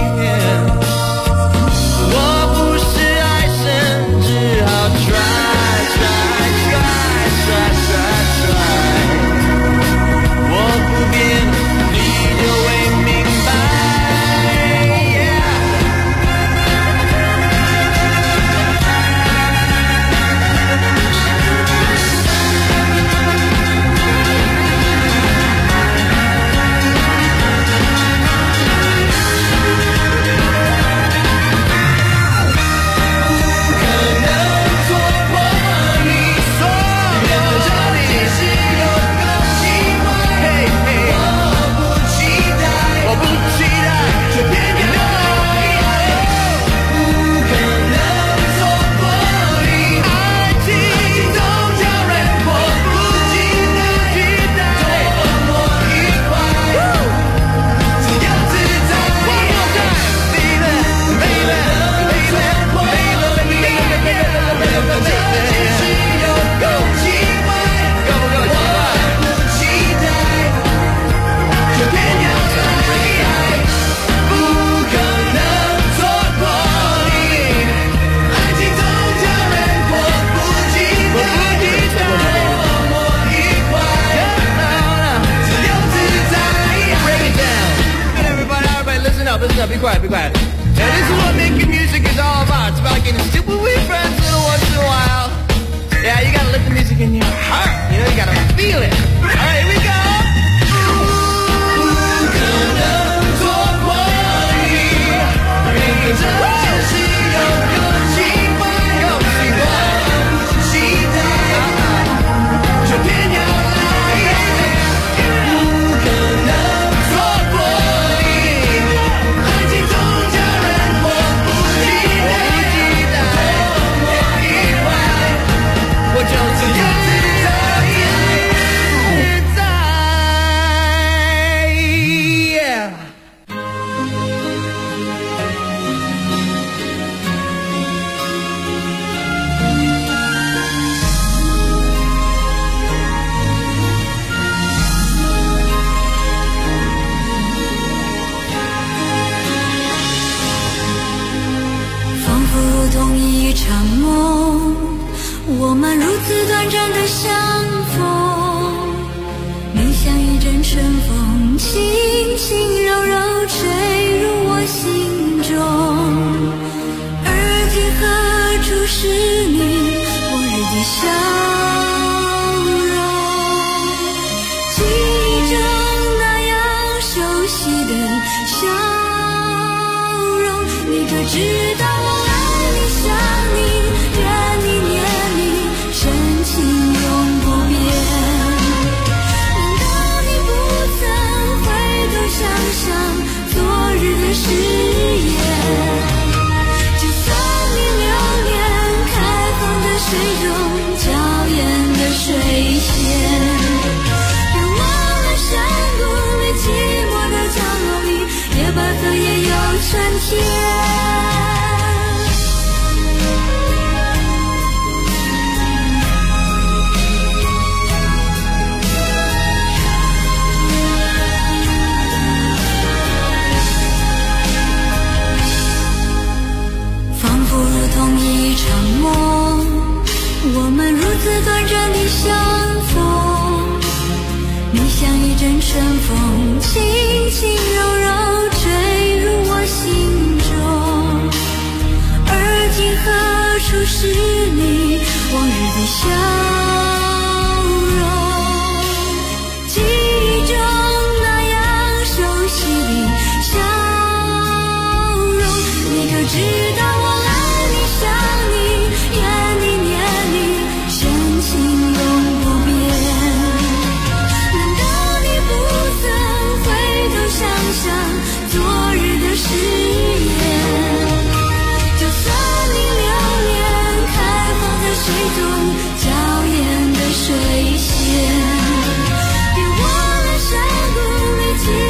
Listen up, be quiet, be quiet. Now this is what making music is all about. It's about getting stupid with friends little once in a while. Yeah, you gotta let the music in your heart. You know, you gotta feel it. Alright, here we go. 不可能错过你，每个人就是有个习惯，不期待，就偏要来。不可能错过你。我就是要自在， 仿佛如同一场梦，我们如此短暂的相逢，你像一阵春风，轻轻柔柔吹入我心中。而今何处是你往日的笑容？记忆中那样熟悉的笑容，你可知道我爱你想你怨你念你深情永不变。难道你不曾回头想想昨日的誓言？就算你流连开放的水中娇艳的水仙，别忘了山谷里寂寞的角落里，野百合也有春天。一场梦，我们如此短暂的相逢，你像一阵春风，轻轻柔柔吹入我心中。而今何处是你往日的笑